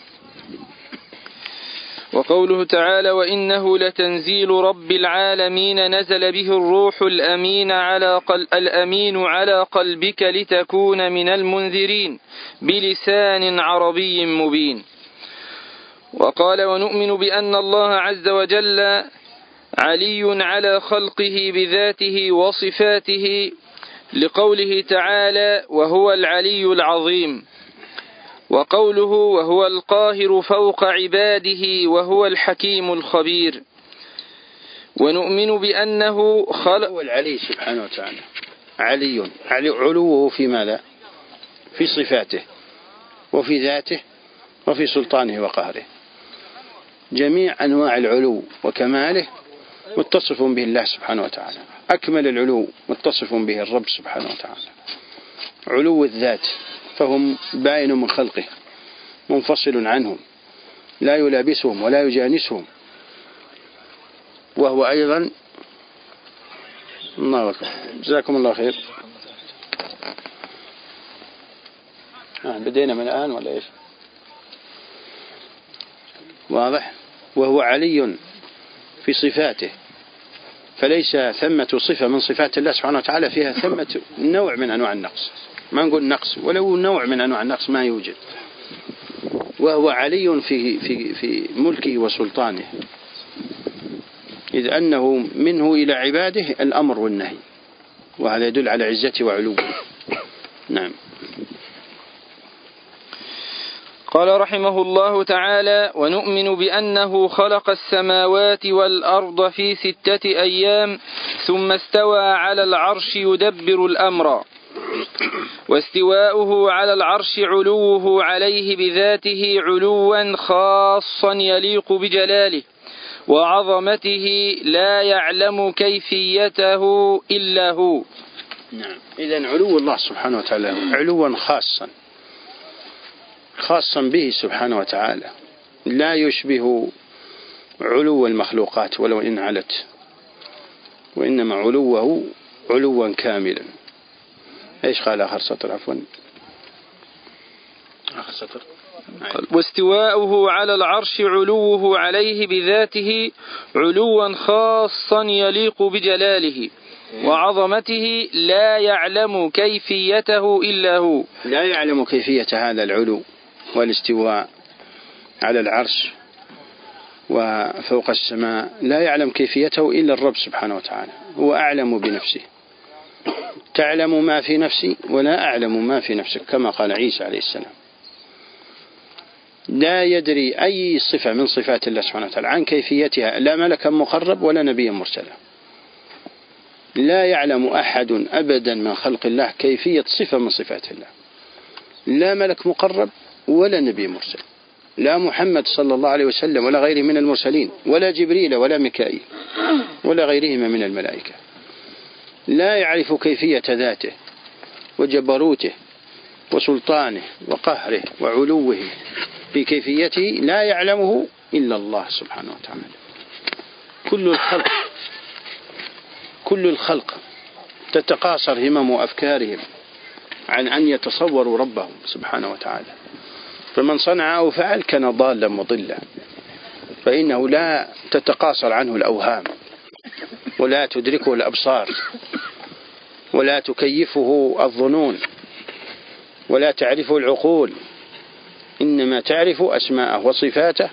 وقوله تعالى: وإنه لتنزيل رب العالمين نزل به الروح الأمين على قل الأمين على قلبك لتكون من المنذرين بلسان عربي مبين. وقال: ونؤمن بأن الله عز وجل علي على خلقه بذاته وصفاته لقوله تعالى: وهو العلي العظيم. وقوله: وهو القاهر فوق عباده وهو الحكيم الخبير. ونؤمن بأنه خلق. هو العلي سبحانه وتعالى علي، علوه في ماذا؟ في صفاته وفي ذاته وفي سلطانه وقهره. جميع أنواع العلو وكماله متصف به الله سبحانه وتعالى. أكمل العلو متصف به الرب سبحانه وتعالى. علو الذات فهو باين من خلقه منفصل عنهم لا يلابسهم ولا يجانسهم، وهو أيضا الله أكبر جزاكم الله خير. آه بدينا من الآن ولا إيش؟ واضح. وهو علي في صفاته، فليس ثمة صفة من صفات الله سبحانه وتعالى فيها ثمة نوع من أنواع النقص، ما نقول نقص ولو نوع من أنواع النقص ما يوجد. وهو علي في في في ملكه وسلطانه، إذ أنه منه إلى عباده الأمر والنهي، وهذا يدل على عزته وعلوه. نعم. قال رحمه الله تعالى: ونؤمن بأنه خلق السماوات والأرض في ستة أيام ثم استوى على العرش يدبر الأمر. واستواؤه على العرش علوه عليه بذاته علوا خاصا يليق بجلاله وعظمته لا يعلم كيفيته إلا هو. نعم. إذن علو الله سبحانه وتعالى علوا خاصا خاصا به سبحانه وتعالى، لا يشبه علو المخلوقات ولو إن علت، وإنما علوه علوا كاملا. إيش قال آخر سطر؟ عفوا آخر سطر. واستواؤه على العرش علوه عليه بذاته علوا خاصا يليق بجلاله وعظمته لا يعلم كيفيته إلا هو. لا يعلم كيفية هذا العلو والاستواء على العرش وفوق السماء، لا يعلم كيفيته إلا الرب سبحانه وتعالى، هو أعلم بنفسه. تعلم ما في نفسي ولا أعلم ما في نفسك، كما قال عيسى عليه السلام. لا يدري أي صفة من صفات الله سبحانه وتعالى عن كيفيتها لا ملكا مقرب ولا نبيا مرسلا. لا يعلم أحد أبدا من خلق الله كيفية صفة من صفات الله، لا ملك مقرب ولا نبي مرسل، لا محمد صلى الله عليه وسلم ولا غيره من المرسلين، ولا جبريل ولا ميكائيل ولا غيرهما من الملائكة. لا يعرف كيفية ذاته وجبروته وسلطانه وقهره وعلوه، في كيفيته لا يعلمه إلا الله سبحانه وتعالى. كل الخلق كل الخلق تتقاصر همم وأفكارهم عن أن يتصوروا ربهم سبحانه وتعالى، فمن صنع أو فعل كان ضالا مضلا، فإنه لا تتقاصر عنه الأوهام ولا تدركه الأبصار ولا تكيفه الظنون ولا تعرفه العقول، إنما تعرف أسماءه وصفاته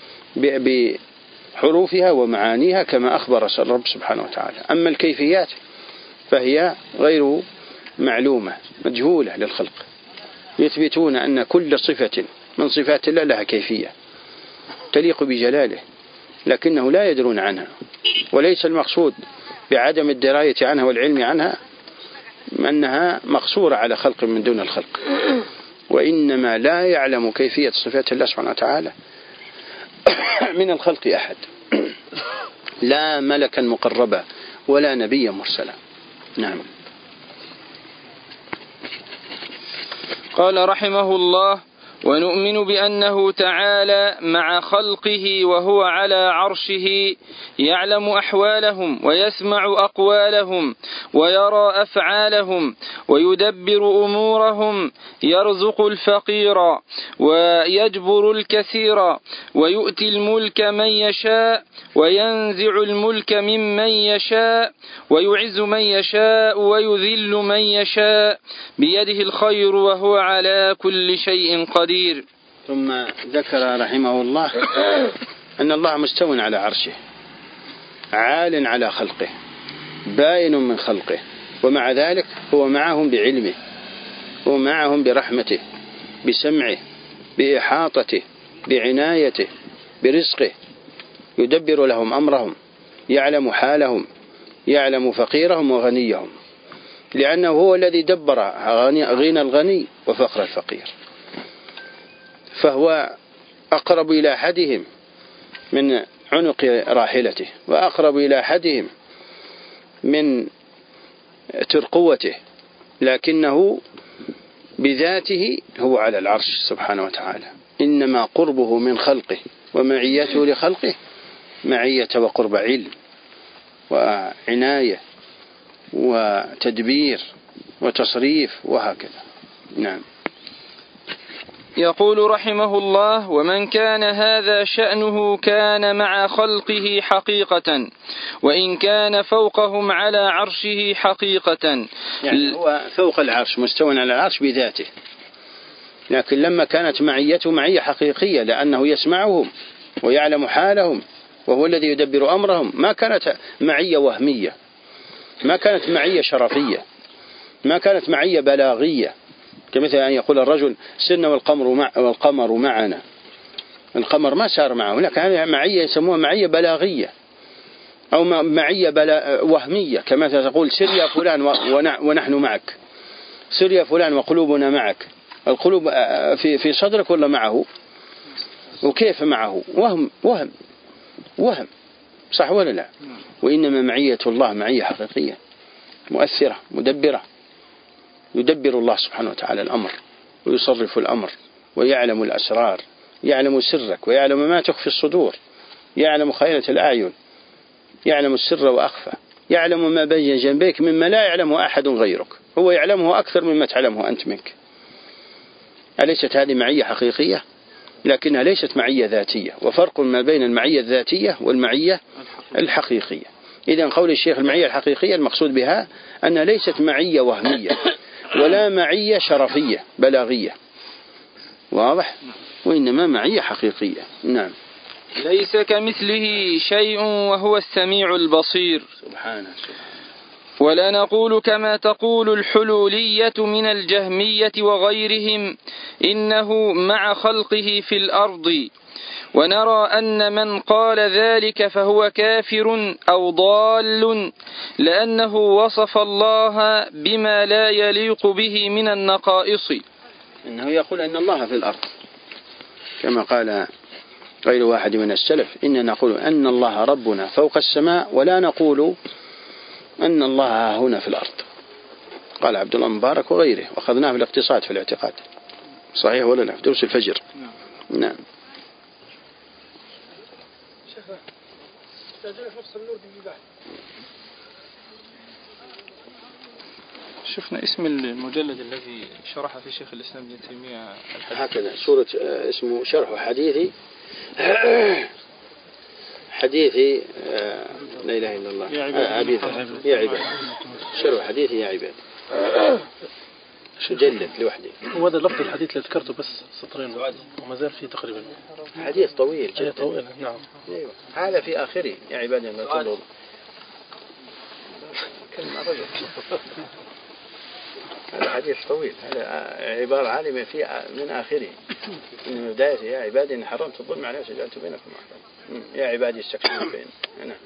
بحروفها ومعانيها كما أخبر الرب سبحانه وتعالى. أما الكيفيات فهي غير معلومة مجهولة للخلق، يثبتون أن كل صفة من صفات الله لها كيفية تليق بجلاله، لكنه لا يدرون عنها، وليس المقصود بعدم الدراية عنها والعلم عنها أنها مقصورة على خلق من دون الخلق، وإنما لا يعلم كيفية صفات الله سبحانه وتعالى من الخلق أحد، لا ملكا مقربا ولا نبيا مرسلا. نعم. قال رحمه الله: ونؤمن بأنه تعالى مع خلقه وهو على عرشه يعلم أحوالهم ويسمع أقوالهم ويرى أفعالهم ويدبر أمورهم، يرزق الفقير ويجبر الكثير ويؤتي الملك من يشاء وينزع الملك ممن يشاء ويعز من يشاء ويذل من يشاء بيده الخير وهو على كل شيء قدير. ثم ذكر رحمه الله أن الله مستو على عرشه عال على خلقه باين من خلقه، ومع ذلك هو معهم بعلمه، هو معهم برحمته بسمعه بإحاطته بعنايته برزقه، يدبر لهم أمرهم، يعلم حالهم، يعلم فقيرهم وغنيهم، لأنه هو الذي دبر غنى الغني وفقر الفقير، فهو أقرب إلى أحدهم من عنق راحلته، وأقرب إلى أحدهم من ترقوته، لكنه بذاته هو على العرش سبحانه وتعالى. إنما قربه من خلقه ومعيته لخلقه معية وقرب علم وعناية وتدبير وتصريف وهكذا. نعم. يقول رحمه الله: ومن كان هذا شأنه كان مع خلقه حقيقة، وإن كان فوقهم على عرشه حقيقة. يعني هو فوق العرش مستوى على العرش بذاته، لكن لما كانت معيته معية حقيقية لأنه يسمعهم ويعلم حالهم وهو الذي يدبر أمرهم، ما كانت معية وهمية، ما كانت معية شرفية، ما كانت معية بلاغية، كمثل أن يقول الرجل سرنا والقمر, مع والقمر معنا. القمر ما سار معه، لكن معية يسموها معية بلاغية أو معية بلا وهمية، كما تقول سر يا فلان ونحن معك، سر يا فلان وقلوبنا معك. القلوب في في صدرك ولا معه؟ وكيف معه؟ وهم وهم وهم صح ولا لا؟ وإنما معية الله معية حقيقية مؤثرة مدبرة، يدبر الله سبحانه وتعالى الأمر ويصرف الأمر ويعلم الأسرار، يعلم سرك ويعلم ما تخفي الصدور، يعلم خائنة الأعين، يعلم السر وأخفى، يعلم ما بين جنبيك مما لا يعلمه أحد غيرك، هو يعلمه أكثر مما تعلمه أنت منك. أليست هذه معية حقيقية؟ لكنها ليست معية ذاتية، وفرق ما بين المعية الذاتية والمعية الحقيقية. إذن قول الشيخ المعية الحقيقية المقصود بها أنها ليست معية وهمية ولا معية شرفية بلاغية، واضح؟ وإنما معية حقيقية. نعم. ليس كمثله شيء وهو السميع البصير. سبحانه. ولا نقول كما تقول الحلولية من الجهمية وغيرهم إنه مع خلقه في الأرض، ونرى أن من قال ذلك فهو كافر أو ضال، لأنه وصف الله بما لا يليق به من النقائص. إنه يقول أن الله في الأرض كما قال غير واحد من السلف، إننا نقول أن الله ربنا فوق السماء، ولا نقول أن الله هنا في الأرض. قال عبد الله مبارك وغيره، وأخذناه في الاقتصاد في الاعتقاد. صحيح ولا لا؟ في دروس الفجر. نعم. نعم. شفنا اسم المجلد الذي شرح في شيخ الإسلام ابن تيمية هكذا سورة اسمه شرح حديثي حديثي لا إله إلا الله يا عباد، شرح حديثي يا عباد، جلد لوحده. وهذا لفظ الحديث اللي ذكرته بس سطرين وما زال فيه تقريبا حديث طويل جدا. طويل. نعم. أيوة. هذا في آخره يا عبادي ما تنظر كلمة رجل. هذا حديث طويل، هذا عبارة عالمة في من آخره من بدايته يا عبادي إن حرمت الظلم على نفسي جعلت بينكم محرما يا عبادي استكبروا بين أنا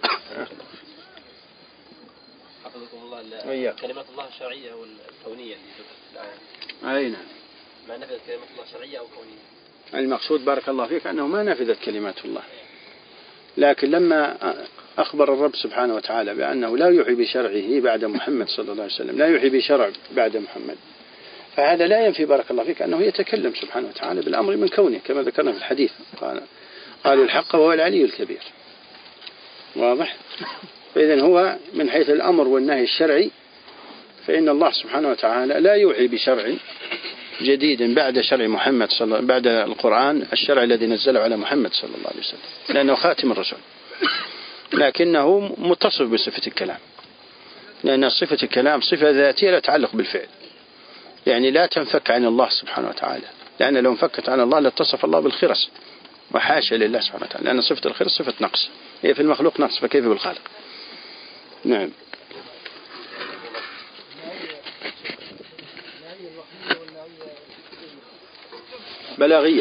حفظكم الله. كلمات الله الشرعية والكونية اللي ذكرت في الآية. أي نعم. ما نفذت كلمات الله شرعية أو كونية؟ المقصود بارك الله فيك أنه ما نفذت كلمات الله، لكن لما أخبر الرب سبحانه وتعالى بأنه لا يوحي بشرعه بعد محمد صلى الله عليه وسلم، لا يوحي بشرع بعد محمد، فهذا لا ينفي بارك الله فيك أنه يتكلم سبحانه وتعالى بالأمر من كونه كما ذكرنا في الحديث. قال قالوا الحق وهو العلي الكبير. واضح؟ فإذن هو من حيث الأمر والنهي الشرعي فإن الله سبحانه وتعالى لا يوحي بشرع جديد بعد شرع محمد صلى بعد القرآن الشرع الذي نزله على محمد صلى الله عليه وسلم، لأنه خاتم الرسل، لكنه متصف بصفة الكلام، لأن صفة الكلام صفة ذاتية لا تتعلق بالفعل، يعني لا تنفك عن الله سبحانه وتعالى، لأن لو انفكت عن الله لاتصف الله بالخرس، وحاشا لله سبحانه وتعالى، لأن صفة الخرس صفة نقص، هي في المخلوق نقص فكيف بالخالق. نعم. بلاغية.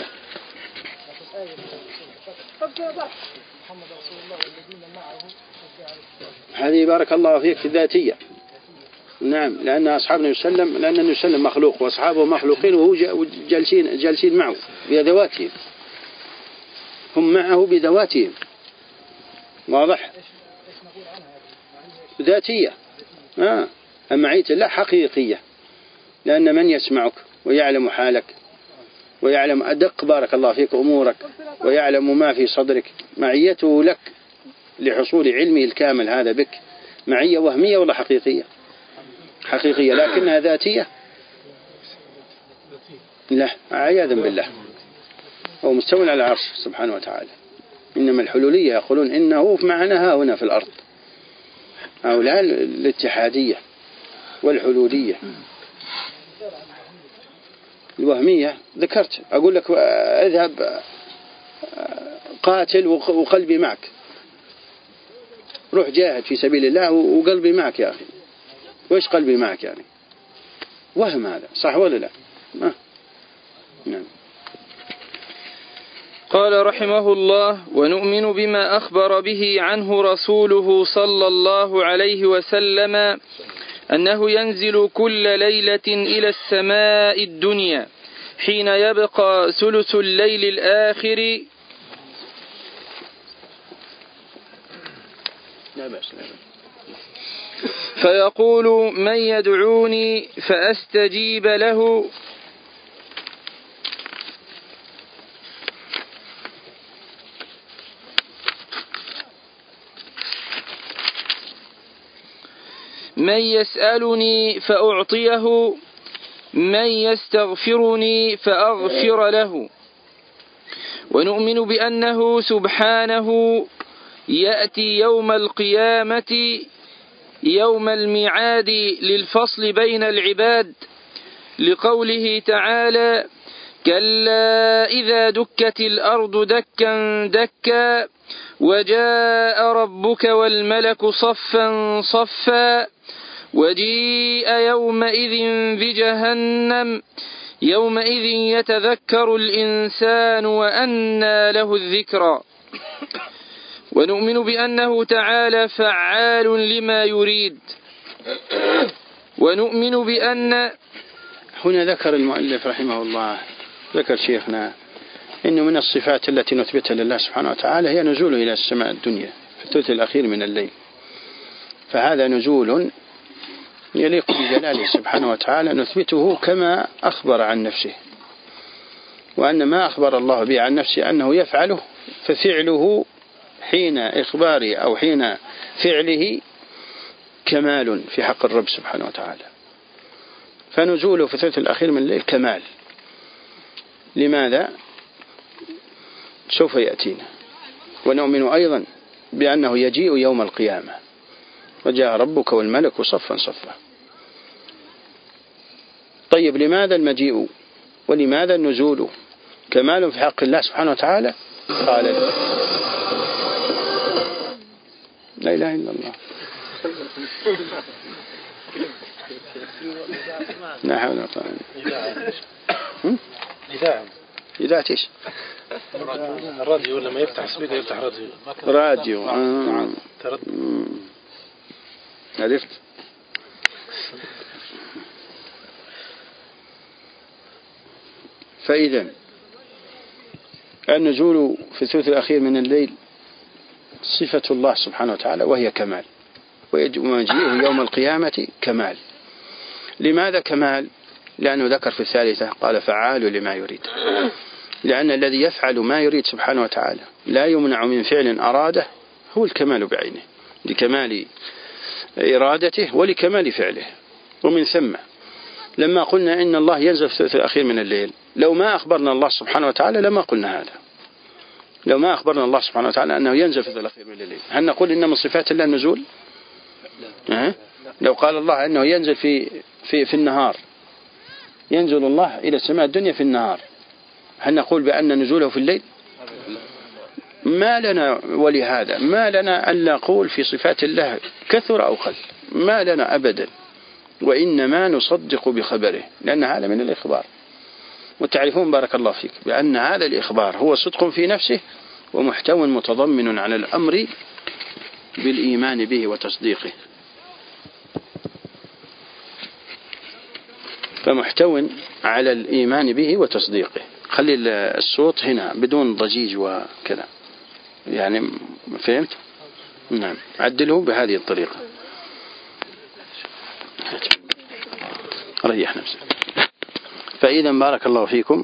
هذه بارك الله فيك ذاتية. نعم، لأن أصحابنا يسلم لأن النبي يسلم مخلوق وأصحابه مخلوقين وهو جالسين جالسين معه بذواتهم، هم معه بذواتهم. واضح؟ ذاتية. آه. معية الله حقيقية، لأن من يسمعك ويعلم حالك ويعلم أدق بارك الله فيك أمورك ويعلم ما في صدرك، معيته لك لحصول علمه الكامل هذا بك معية وهمية ولا حقيقية؟ حقيقية، لكنها ذاتية؟ لا، عياذا بالله. هو مستوى على العرش سبحانه وتعالى. إنما الحلولية يقولون إنه معناها هنا في الأرض، هؤلاء الاتحادية والحلولية. الوهمية ذكرت، أقول لك اذهب قاتل وقلبي معك، روح جاهد في سبيل الله وقلبي معك يا أخي. وإيش قلبي معك يعني؟ وهم هذا، صح ولا لا؟ ما. نعم. قال رحمه الله: ونؤمن بما أخبر به عنه رسوله صلى الله عليه وسلم أنه ينزل كل ليلة إلى السماء الدنيا حين يبقى ثلث الليل الآخر فيقول: من يدعوني فأستجيب له من يسألني فأعطيه من يستغفرني فأغفر له. ونؤمن بأنه سبحانه يأتي يوم القيامة يوم الميعاد للفصل بين العباد، لقوله تعالى: كلا إذا دكت الأرض دكا دكا وجاء ربك والملك صفا صفا وجيء يومئذ بجهنم يومئذ يتذكر الإنسان وأنى له الذكرى. ونؤمن بأنه تعالى فعال لما يريد. ونؤمن بأن هنا ذكر المؤلف رحمه الله، ذكر شيخنا إنه من الصفات التي نثبتها لله سبحانه وتعالى هي نزوله إلى السماء الدنيا في الثلث الأخير من الليل. فهذا نزول يليق بجلاله سبحانه وتعالى، نثبته كما أخبر عن نفسه، وأن ما أخبر الله به عن نفسه أنه يفعله، ففعله حين إخباره أو حين فعله كمال في حق الرب سبحانه وتعالى. فنزوله في الثلث الأخير من الليل كمال. لماذا؟ سوف يأتينا. ونؤمن أيضا بأنه يجيء يوم القيامة وجاء ربك والملك صفا صفا. طيب، لماذا المجيء ولماذا النزول كمال في حق الله سبحانه وتعالى؟ قال لا إله إلا الله. لا حول ولا قوة إلا بالله. إذاعة إذاعة إيش؟ الراديو لما يفتح سبيكر يفتح راديو. راديو. آه. عرفت. فإذا النزول في الثلث الأخير من الليل صفة الله سبحانه وتعالى وهي كمال، ومجيئه يوم القيامة كمال. لماذا كمال؟ لأنه ذكر في الثالثة قال فعال لما يريد، لأن الذي يفعل ما يريد سبحانه وتعالى لا يمنع من فعل أراده، هو الكمال بعينه، لكمال إرادته ولكمال فعله. ومن ثم لما قلنا إن الله ينزل في الثلث الأخير من الليل، لو ما أخبرنا الله سبحانه وتعالى لما قلنا هذا. لو ما أخبرنا الله سبحانه وتعالى أنه ينزل في الثلث الأخير من الليل، هل نقول إن من صفات الله النزول؟ أه؟ لو قال الله أنه ينزل في في في النهار، ينزل الله إلى السماء الدنيا في النهار، هل نقول بأن نزوله في الليل؟ ما لنا، ولهذا ما لنا أن نقول في صفات الله كثر أو قل، ما لنا أبدا، وإنما نصدق بخبره، لأن هذا من الإخبار. وتعرفون بارك الله فيك بأن هذا الإخبار هو صدق في نفسه ومحتوى متضمن على الأمر بالإيمان به وتصديقه. فمحتوى على الإيمان به وتصديقه. خلي الصوت هنا بدون ضجيج وكذا، يعني فهمت؟ نعم، عدله بهذه الطريقة. ريح نفسك. فإذا بارك الله فيكم،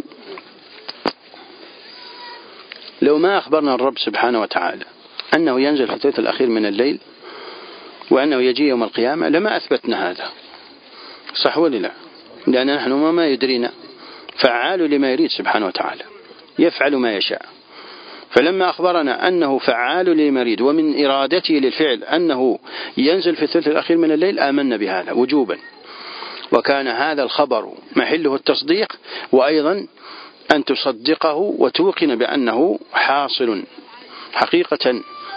لو ما أخبرنا الرب سبحانه وتعالى أنه ينزل في الثلث الأخير من الليل وأنه يجي يوم القيامة لما أثبتنا هذا، صح ولا لا؟ لأن نحن ما يدرينا، فعال لما يريد سبحانه وتعالى، يفعل ما يشاء. فلما أخبرنا أنه فعال لما يريد ومن إرادته للفعل أنه ينزل في الثلث الأخير من الليل، آمنا بهذا وجوبا، وكان هذا الخبر محله التصديق، وأيضا أن تصدقه وتوقن بأنه حاصل حقيقة،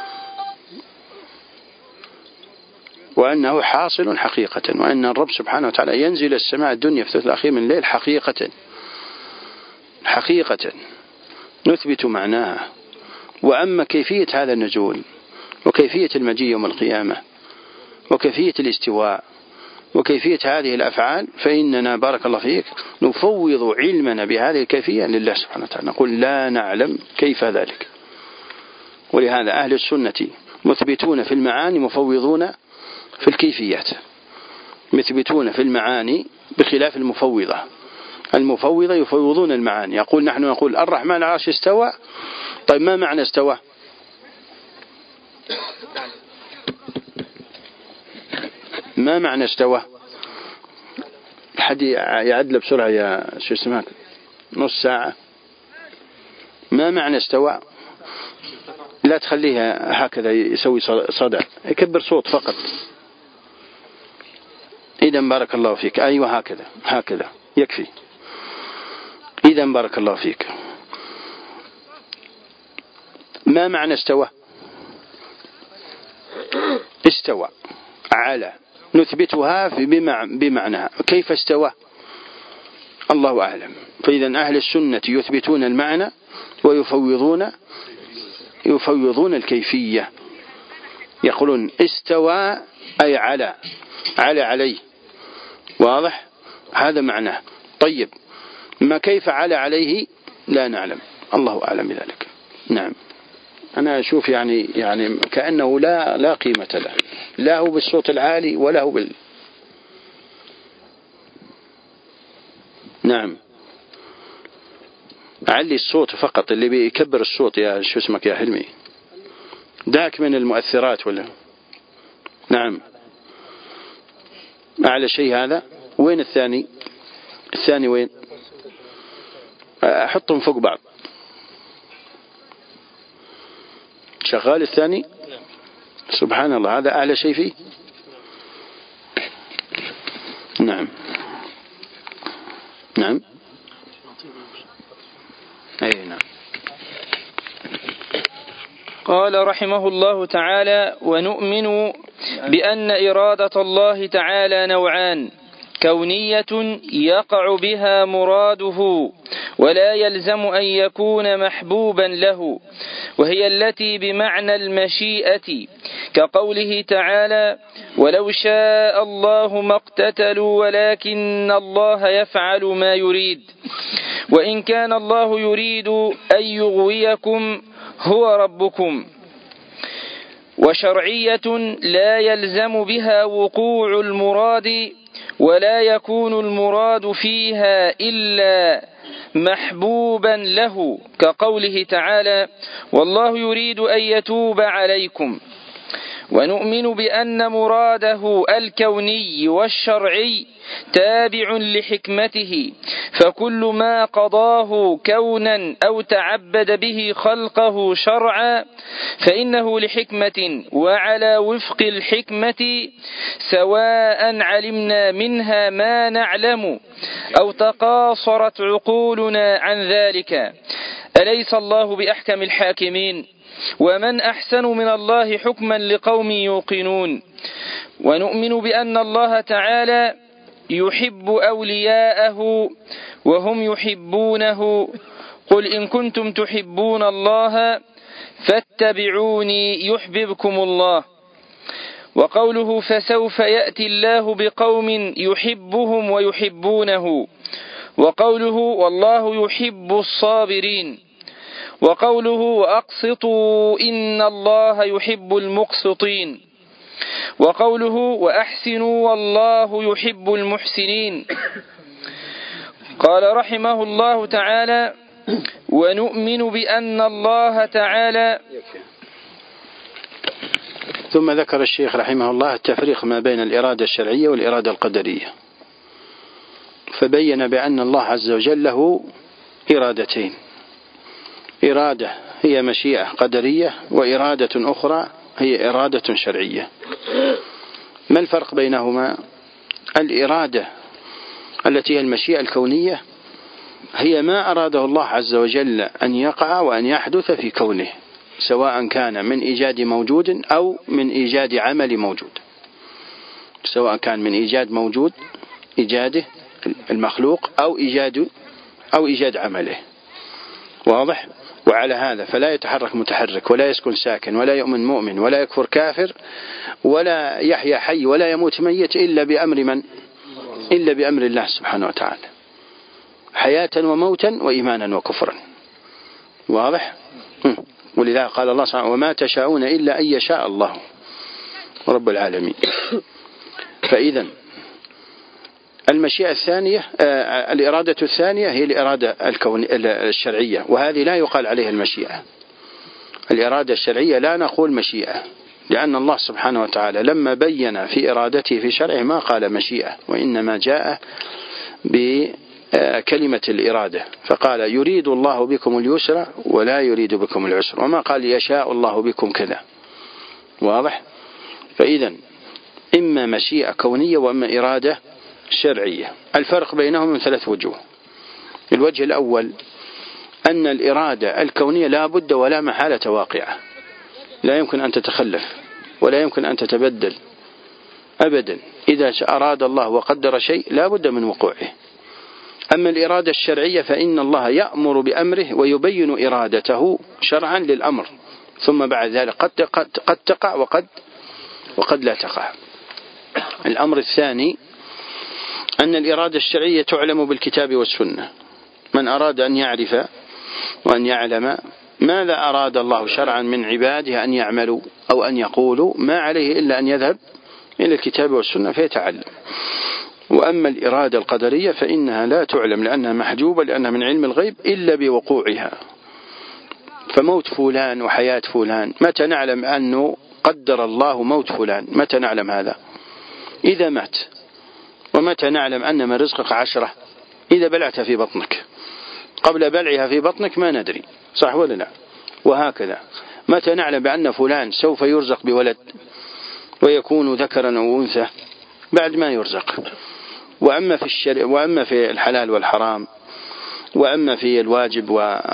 وأنه حاصل حقيقة، وأن الرب سبحانه وتعالى ينزل السماء الدنيا في الثلث الأخير من الليل حقيقة حقيقة نثبت معناها. وأما كيفية هذا النزول وكيفية المجيء يوم القيامة وكيفية الاستواء وكيفية هذه الأفعال، فإننا بارك الله فيك نفوض علمنا بهذه الكيفية لله سبحانه وتعالى، نقول لا نعلم كيف ذلك. ولهذا أهل السنة مثبتون في المعاني مفوضون في الكيفيات، مثبتون في المعاني بخلاف المفوضة. المفوضة يفوضون المعاني، يقول نحن نقول الرحمن على العرش استوى، طيب ما معنى استوى؟ ما معنى استوى؟ حد يعدل بسرعة يا شو اسمه نص ساعة. ما معنى استوى؟ لا تخليها هكذا يسوي صدع، يكبر صوت فقط. إذا بارك الله فيك. أيوة هكذا هكذا يكفي. إذا بارك الله فيك. ما معنى استوى؟ استوى على نثبتها في بمعنى كيف استوى الله أعلم. فإذا أهل السنة يثبتون المعنى ويفوضون يفوضون الكيفية. يقولون استوى أي على على عليه. واضح؟ هذا معناه. طيب ما كيف على عليه لا نعلم، الله أعلم بذلك. نعم. أنا أشوف يعني يعني كأنه لا لا قيمة له، لا هو بالصوت العالي ولا هو بال. نعم. علي الصوت فقط، اللي بيكبر الصوت يا شو اسمك يا حلمي، داك من المؤثرات ولا. نعم. أعلى شيء هذا. وين الثاني؟ الثاني وين؟ أحطهم فوق بعض. شغال الثاني؟ سبحان الله، هذا أعلى شيء فيه. نعم نعم أي نعم. قال رحمه الله تعالى: ونؤمن بأن إرادة الله تعالى نوعان: كونية يقع بها مراده ولا يلزم أن يكون محبوبا له، وهي التي بمعنى المشيئة، كقوله تعالى: ولو شاء الله ما اقتتلوا ولكن الله يفعل ما يريد. وإن كان الله يريد أن يغويكم هو ربكم. وشرعية لا يلزم بها وقوع المراد ولا يكون المراد فيها إلا محبوبا له، كقوله تعالى: والله يريد أن يتوب عليكم. ونؤمن بأن مراده الكوني والشرعي تابع لحكمته، فكل ما قضاه كونا أو تعبد به خلقه شرعا فإنه لحكمة وعلى وفق الحكمة، سواء علمنا منها ما نعلم أو تقاصرت عقولنا عن ذلك. أليس الله بأحكم الحاكمين؟ ومن أحسن من الله حكما لقوم يوقنون. ونؤمن بأن الله تعالى يحب أولياءه وهم يحبونه. قل إن كنتم تحبون الله فاتبعوني يحببكم الله. وقوله: فسوف يأتي الله بقوم يحبهم ويحبونه. وقوله: والله يحب الصابرين. وقوله: وأقسطوا إن الله يحب المقسطين. وقوله: وأحسنوا والله يحب المحسنين. قال رحمه الله تعالى: ونؤمن بأن الله تعالى. ثم ذكر الشيخ رحمه الله التفريق ما بين الإرادة الشرعية والإرادة القدرية، فبين بأن الله عز وجل له إرادتين: إرادة هي مشيئة قدرية، وإرادة أخرى هي إرادة شرعية. ما الفرق بينهما؟ الإرادة التي هي المشيئة الكونية هي ما أراده الله عز وجل أن يقع وأن يحدث في كونه، سواء كان من إيجاد موجود أو من إيجاد عمل موجود، سواء كان من إيجاد موجود إيجاده المخلوق أو إيجاد أو إيجاد عمله. واضح؟ وعلى هذا فلا يتحرك متحرك ولا يسكن ساكن ولا يؤمن مؤمن ولا يكفر كافر ولا يحيا حي ولا يموت ميت إلا بأمر من؟ إلا بأمر الله سبحانه وتعالى، حياة وموتا وإيمانا وكفرا. واضح؟ ولذا قال الله سبحانه: وما تشاءون إلا أن يشاء الله رب العالمين. فإذا المشيئة الثانية آه الإرادة الثانية هي الإرادة الكون الشرعية، وهذه لا يقال عليها المشيئة. الإرادة الشرعية لا نقول مشيئة، لأن الله سبحانه وتعالى لما بين في إرادته في شرعه ما قال مشيئة، وإنما جاء بكلمة الإرادة، فقال يريد الله بكم اليسر ولا يريد بكم العسر، وما قال يشاء الله بكم كذا. واضح؟ فإذا إما مشيئة كونية وإما إرادة شرعية. الفرق بينهم من ثلاث وجوه. الوجه الأول أن الإرادة الكونية لا بد ولا محالة واقعة، لا يمكن أن تتخلف ولا يمكن أن تتبدل أبدا. إذا أراد الله وقدر شيء لا بد من وقوعه. أما الإرادة الشرعية فإن الله يأمر بأمره ويبين إرادته شرعا للأمر، ثم بعد ذلك قد, قد, قد تقع وقد, وقد لا تقع. الأمر الثاني أن الإرادة الشرعية تعلم بالكتاب والسنة. من أراد أن يعرف وأن يعلم ماذا أراد الله شرعا من عباده أن يعملوا أو أن يقولوا، ما عليه إلا أن يذهب إلى الكتاب والسنة فيتعلم. وأما الإرادة القدرية فإنها لا تعلم لأنها محجوبة، لأنها من علم الغيب إلا بوقوعها. فموت فلان وحياة فلان متى نعلم أنه قدر الله موت فلان؟ متى نعلم هذا؟ إذا مات. ومتى نعلم أن من رزقك عشرة؟ إذا بلعتها في بطنك. قبل بلعها في بطنك ما ندري، صح ولا لا؟ وهكذا. متى نعلم بأن فلان سوف يرزق بولد ويكون ذكرا أو أنثى؟ بعد ما يرزق. وأما في الشرع وأما في الحلال والحرام وأما في الواجب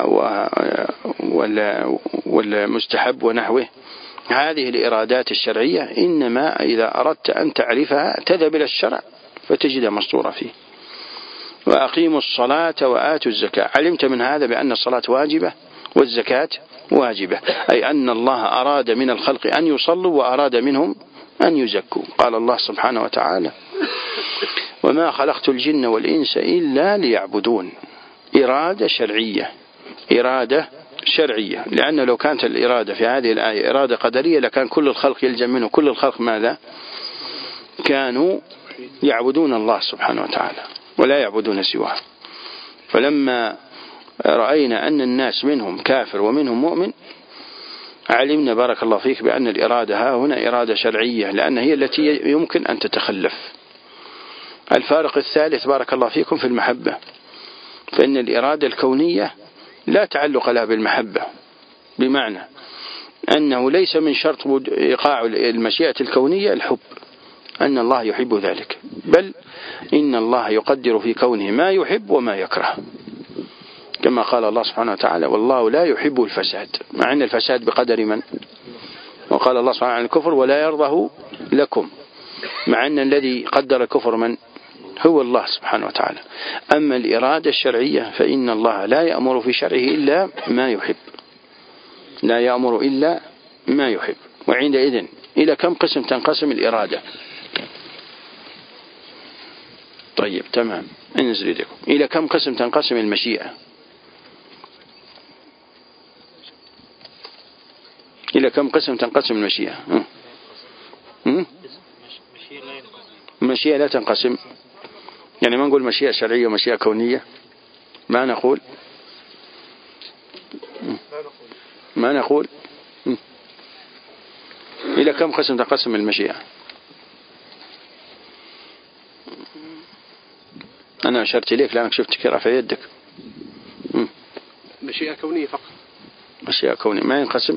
والمستحب ونحوه، هذه الإرادات الشرعية إنما إذا أردت أن تعرفها تذهب إلى الشرع فتجدها مسطورة فيه. وأقيموا الصلاة وآتوا الزكاة، علمت من هذا بأن الصلاة واجبة والزكاة واجبة، أي أن الله أراد من الخلق أن يصلوا وأراد منهم أن يزكوا. قال الله سبحانه وتعالى وما خلقت الجن والإنس إلا ليعبدون. إرادة شرعية، إرادة شرعية، لأن لو كانت الإرادة في هذه الآية إرادة قدرية لكان كل الخلق يلزم منه، كل الخلق ماذا؟ كانوا يعبدون الله سبحانه وتعالى ولا يعبدون سواه. فلما رأينا أن الناس منهم كافر ومنهم مؤمن علمنا بارك الله فيك بأن الإرادة ها هنا إرادة شرعية، لأن هي التي يمكن أن تتخلف. الفارق الثالث بارك الله فيكم في المحبة، فإن الإرادة الكونية لا تعلق لها بالمحبة، بمعنى أنه ليس من شرط إيقاع المشيئة الكونية الحب، أن الله يحب ذلك، بل إن الله يقدر في كونه ما يحب وما يكره، كما قال الله سبحانه وتعالى والله لا يحب الفساد، مع أن الفساد بقدر من؟ وقال الله سبحانه عن الكفر ولا يرضه لكم، مع أن الذي قدر الكفر من؟ هو الله سبحانه وتعالى. أما الإرادة الشرعية فإن الله لا يأمر في شرعه إلا ما يحب، لا يأمر إلا ما يحب. وعندئذ إلى كم قسم تنقسم الإرادة؟ طيب تمام، انزل يدكم. إلى كم قسم تنقسم المشيئة؟ إلى كم قسم تنقسم المشيئة؟ المشيئة لا تنقسم، يعني ما نقول مشيئة شرعية ومشيئة كونية، ما نقول ما نقول إلى كم قسم تنقسم المشيئة؟ أنا أشرت إليك لأنك شفت كرة في يدك. مشيئة كونية فقط، مشيئة كونية ما ينقسم.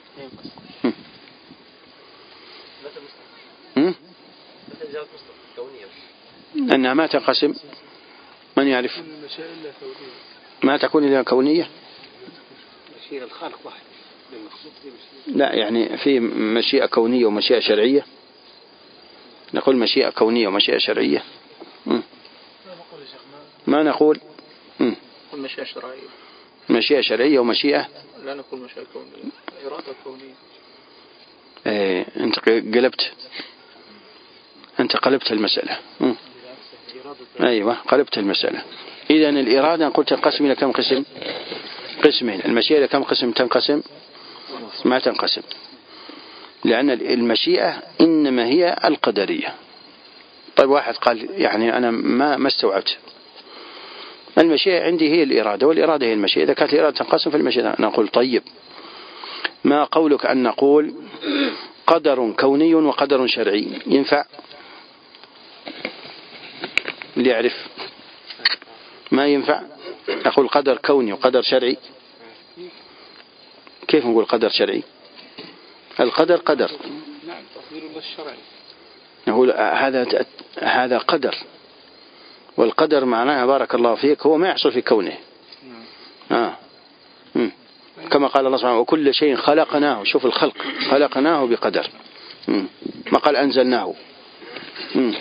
أنها ما تنقسم، من يعرف؟ ما تكون إلا كونية. مشيئة الخالق واحد، لا يعني في مشيئة كونية ومشيئة شرعية، نقول مشيئة كونية ومشيئة شرعية. مم. ما نقول مم. مشيئة شرعية، مشيئة شرعية ومشيئة، لا نقول مشيئة كونية، إرادة كونية. ايه انت قلبت انت قلبت المسألة. مم. ايوه قلبت المسألة. اذا الإرادة قلت تنقسم الى كم قسم؟ قسمين. المشيئة الى كم قسم تنقسم؟ ما تنقسم، لأن المشيئة إنما هي القدرية. طيب واحد قال يعني أنا ما ما استوعبت، المشيئة عندي هي الإرادة والإرادة هي المشيئة، إذا كانت الإرادة تنقسم في المشيئة نقول طيب ما قولك أن نقول قدر كوني وقدر شرعي، ينفع؟ اللي يعرف. ما ينفع. أقول قدر كوني وقدر شرعي. كيف نقول قدر شرعي؟ القدر قدر. نعم تقدير الله الشرعي. نقول هذا هذا قدر، والقدر معناها بارك الله فيك هو ما يحصل في كونه. آه. كما قال الله سبحانه وكل شيء خلقناه. شوف الخلق خلقناه بقدر. مم. ما قال أنزلناه. مم.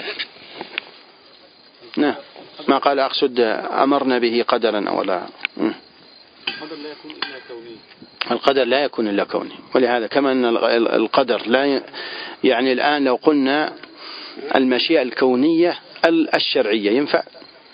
نعم. ما قال أقصد أمرنا به قدرا ولا. مم. القدر لا يكون إلا كوني. القدر لا يكون إلا كوني، ولهذا كما أن القدر لا ي... يعني الآن لو قلنا المشيئة الكونية الشرعية ينفع؟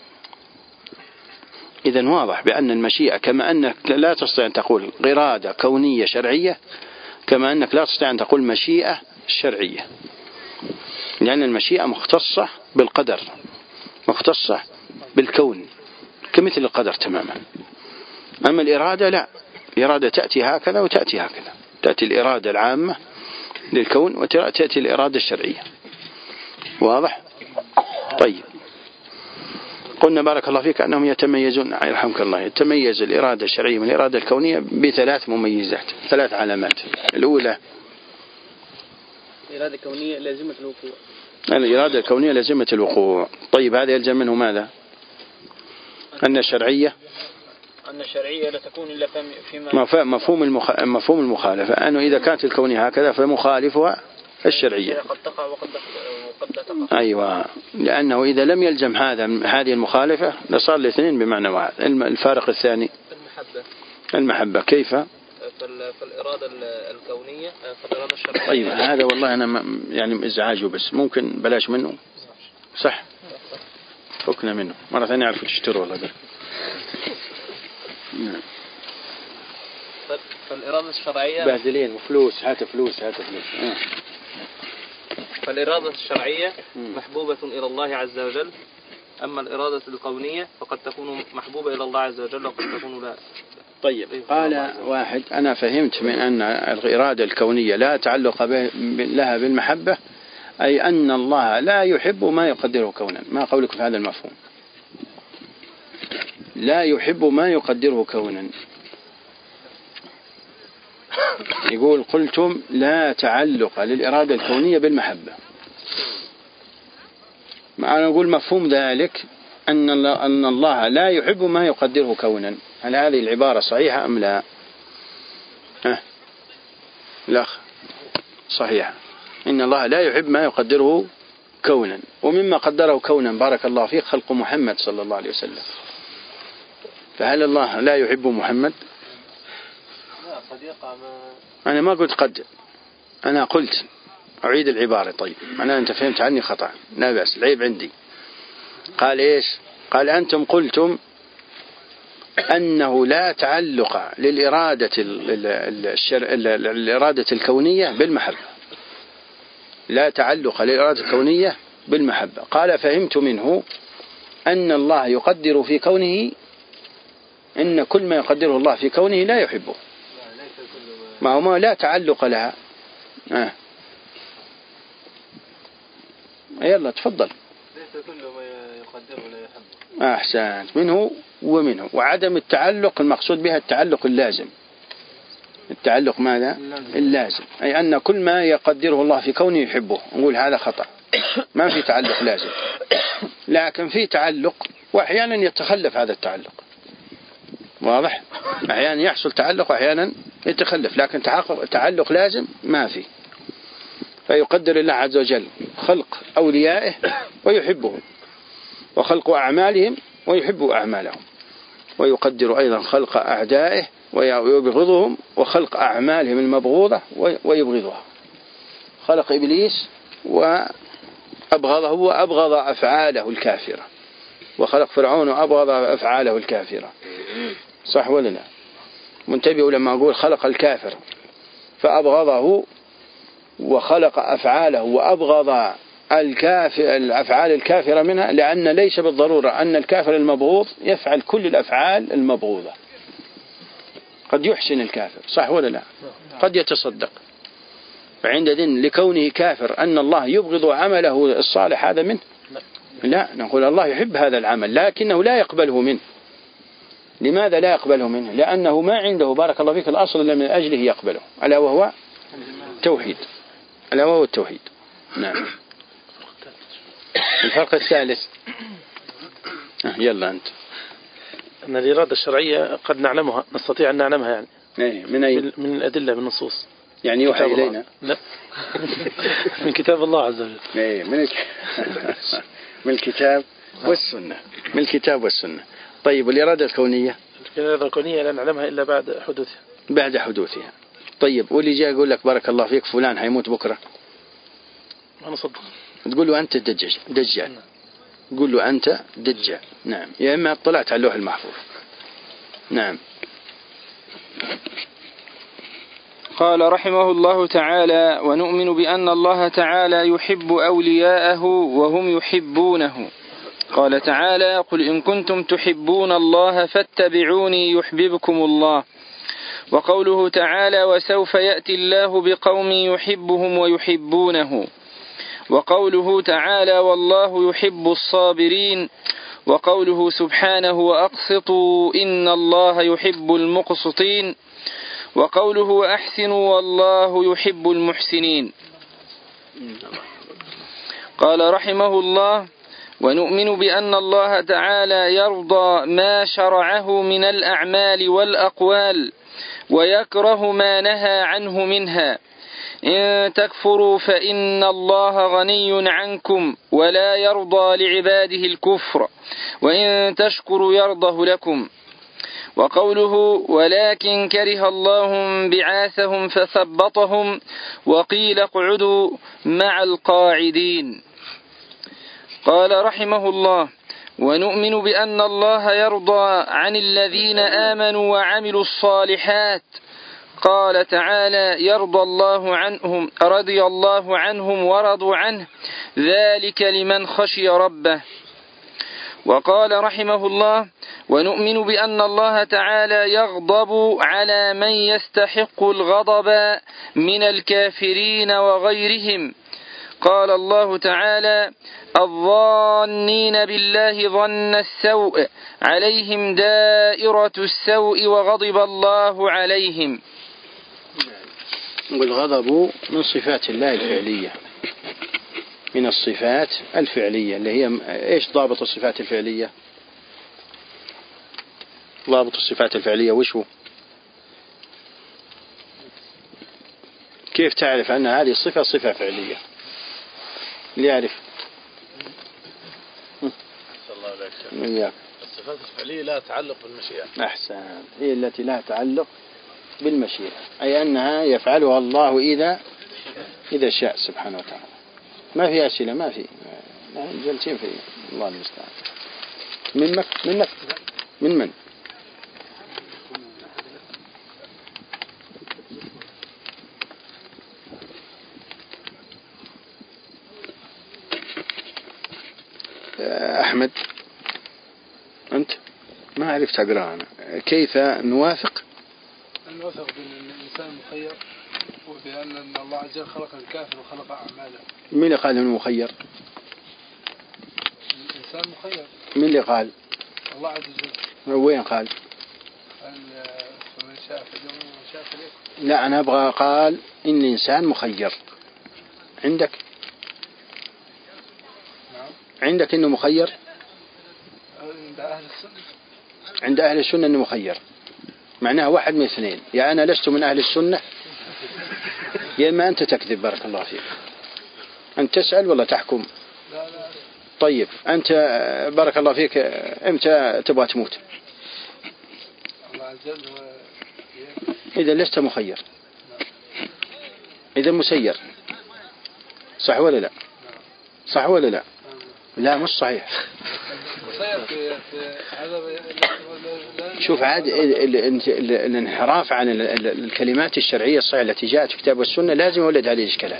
إذن واضح بأن المشيئة كما أنك لا تستطيع أن تقول إرادة كونية شرعية، كما أنك لا تستطيع أن تقول مشيئة شرعية، لأن المشيئة مختصة بالقدر، مختصة بالكون كمثل القدر تماما. أما الإرادة لا، الإرادة تأتي هكذا وتأتي هكذا، تأتي الإرادة العامة للكون وتأتي الإرادة الشرعية. واضح؟ طيب، قلنا بارك الله فيك أنهم يتميزون، يرحمك الله، يتميز الإرادة الشرعية من الإرادة الكونية بثلاث مميزات، ثلاث علامات. الأولى الإرادة الكونية لازمة الوقوع. الإرادة الكونية لازمة الوقوع. طيب، هذا يلزم منه ماذا؟ أن الشرعية أن الشرعية لا تكون إلا فيما مفهوم المخ... مفهوم المخالفة، أنه إذا كانت الكونية هكذا فمخالفها الشرعية قد تقع وقد وقد لا تقع. أيوة، لأنه إذا لم يلزم هذا هذه المخالفة لصار الاثنين بمعنى واحد. الفارق الثاني المحبة. المحبة كيف؟ فالإرادة الكونية فالإرادة الشرعية. طيب، هذا والله أنا يعني إزعاجه، بس ممكن بلاش منه. صح، فكنا منه مرة ثانية عرفوا تشتروا والله ده. فالإرادة الشرعية باذلين وفلوس، هات فلوس هات فلوس. آه. فالإرادة الشرعية محبوبة إلى الله عز وجل، أما الإرادة الكونية فقد تكون محبوبة إلى الله عز وجل وقد تكون لا. طيب، قال واحد أنا فهمت من أن الإرادة الكونية لا تعلق لها بالمحبة، أي أن الله لا يحب ما يقدره كونا. ما قولك في هذا المفهوم؟ لا يحب ما يقدره كونا. يقول قلتم لا تعلق للإرادة الكونية بالمحبة. أنا أقول مفهوم ذلك أن أن الله لا يحب ما يقدره كونا. هل هذه العبارة صحيحة أم لا؟ أه. لا صحيح، إن الله لا يحب ما يقدره كونا، ومما قدره كونا بارك الله فيه خلق محمد صلى الله عليه وسلم. فهل الله لا يحب محمد؟ أنا ما قلت قد، أنا قلت أعيد العبارة. طيب، معناه أنت فهمت عني خطأ، لا بأس، العيب عندي. قال إيش؟ قال أنتم قلتم أنه لا تعلق للإرادة الشر... الإرادة الكونية بالمحبة، لا تعلق للإرادة الكونية بالمحبة. قال فهمت منه أن الله يقدر في كونه، إن كل ما يقدره الله في كونه لا يحبه، ما هو ما لا تعلق لها. آه. يلا تفضل. ليس كل ما يقدره لا يحبه. أحسنت، منه ومنه. وعدم التعلق المقصود بها التعلق اللازم. التعلق ماذا؟ اللازم، أي أن كل ما يقدره الله في كونه يحبه. نقول هذا خطأ، ما في تعلق لازم، لكن في تعلق وأحيانا يتخلف هذا التعلق. واضح؟ أحيانا يحصل تعلق وأحيانا يتخلف، لكن تعلق لازم ما في. فيقدر الله عز وجل خلق أوليائه ويحبهم، وخلق أعمالهم ويحب أعمالهم، ويقدر أيضا خلق أعدائه ويبغضهم، وخلق أعمالهم المبغوضة ويبغضها. خلق إبليس وأبغضه وأبغض أفعاله الكافرة، وخلق فرعون وأبغض أفعاله الكافرة. صح ولا لا؟ منتبه لما أقول خلق الكافر فأبغضه، وخلق أفعاله وأبغض الكافر الأفعال الكافرة منها، لأن ليس بالضرورة أن الكافر المبغوض يفعل كل الأفعال المبغوضة. قد يحسن الكافر، صح ولا لا؟ قد يتصدق، فعندئذ لكونه كافر أن الله يبغض عمله الصالح هذا منه؟ لا، نقول الله يحب هذا العمل لكنه لا يقبله منه. لماذا لا يقبله منه؟ لأنه ما عنده بارك الله فيك الأصل اللي من أجله يقبله، ألا وهو التوحيد، ألا وهو التوحيد. نعم. الفرق الثالث يلا أنت. أن الإرادة الشرعية قد نعلمها، نستطيع أن نعلمها يعني. إيه من أي؟ من الأدلة، من النصوص. يعني يوحى إلينا؟ لا. من كتاب الله عز وجل. إيه من من الكتاب والسنة، من الكتاب والسنة. طيب والإرادة الكونية؟ الإرادة الكونية لا نعلمها إلا بعد حدوثها. بعد حدوثها. طيب واللي جاء يقول لك بارك الله فيك فلان هيموت بكرة، ما نصدق، تقول له أنت دجاج دجال، تقول له أنت دجال. نعم. يا إما اطلعت على اللوح المحفوظ. نعم. قال رحمه الله تعالى: ونؤمن بأن الله تعالى يحب أولياءه وهم يحبونه. قال تعالى: قل إن كنتم تحبون الله فاتبعوني يحببكم الله. وقوله تعالى: وسوف يأتي الله بقوم يحبهم ويحبونه. وقوله تعالى: والله يحب الصابرين. وقوله سبحانه: وأقسطوا إن الله يحب المقسطين. وقوله: أحسنوا والله يحب المحسنين. قال رحمه الله: ونؤمن بأن الله تعالى يرضى ما شرعه من الأعمال والأقوال ويكره ما نهى عنه منها. إن تكفروا فإن الله غني عنكم ولا يرضى لعباده الكفر، وإن تشكروا يرضه لكم. وقوله: ولكن كره الله بعاثهم فثبطهم وقيل اقعدوا مع القاعدين. قال رحمه الله: ونؤمن بأن الله يرضى عن الذين آمنوا وعملوا الصالحات. قال تعالى: يرضى الله عنهم رضي الله عنهم ورضوا عنه ذلك لمن خشي ربه. وقال رحمه الله: ونؤمن بأن الله تعالى يغضب على من يستحق الغضب من الكافرين وغيرهم. قال الله تعالى: الظانين بالله ظن السوء عليهم دائرة السوء وغضب الله عليهم. والغضب من صفات الله الفعلية، من الصفات الفعلية اللي هي إيش ضابط الصفات الفعلية؟ ضابط الصفات الفعلية وش هو؟ كيف تعرف أن هذه الصفة صفة فعلية؟ اللي يعرف؟ الله الصفات الفعلية لا تعلق بالمشيئة. أحسن، هي التي لا تعلق بالمشيئة، أي أنها يفعلها الله إذا إذا شاء سبحانه وتعالى. ما في أسئلة، ما في جالسين في الله المستعان. من مك من مك من من أحمد؟ أنت ما عرفت أقرأ أنا. كيف نوافق؟ نوافق بأن الإنسان مخير، وبأن الله عز وجل خلق الكافر وخلق أعماله. مين اللي قال إنه مخير؟ الإنسان مخير. مين اللي قال؟ الله عز وجل. وين قال؟ قال فمن شاء فليؤمن ومن شاء فليكفر. لا، أنا أبغى قال إن الإنسان مخير. عندك؟ نعم. عندك إنه مخير؟ عند أهل السنة. عند أهل السنة إنه مخير، معناها واحد من اثنين: يا أنا لست من أهل السنة، يا إما أنت تكذب. بارك الله فيك. أنت تسأل ولا تحكم؟ لا لا. طيب أنت بارك الله فيك إمتى تبغى تموت؟ الله عز وجل. إذا لست مخير، إذا مسير، صح ولا لا؟ صح ولا لا؟ لا مش صحيح. شوف عاد الانحراف عن الكلمات الشرعية الصحيحة التي جاءت في الكتاب والسنة لازم يولد عليه إشكالات.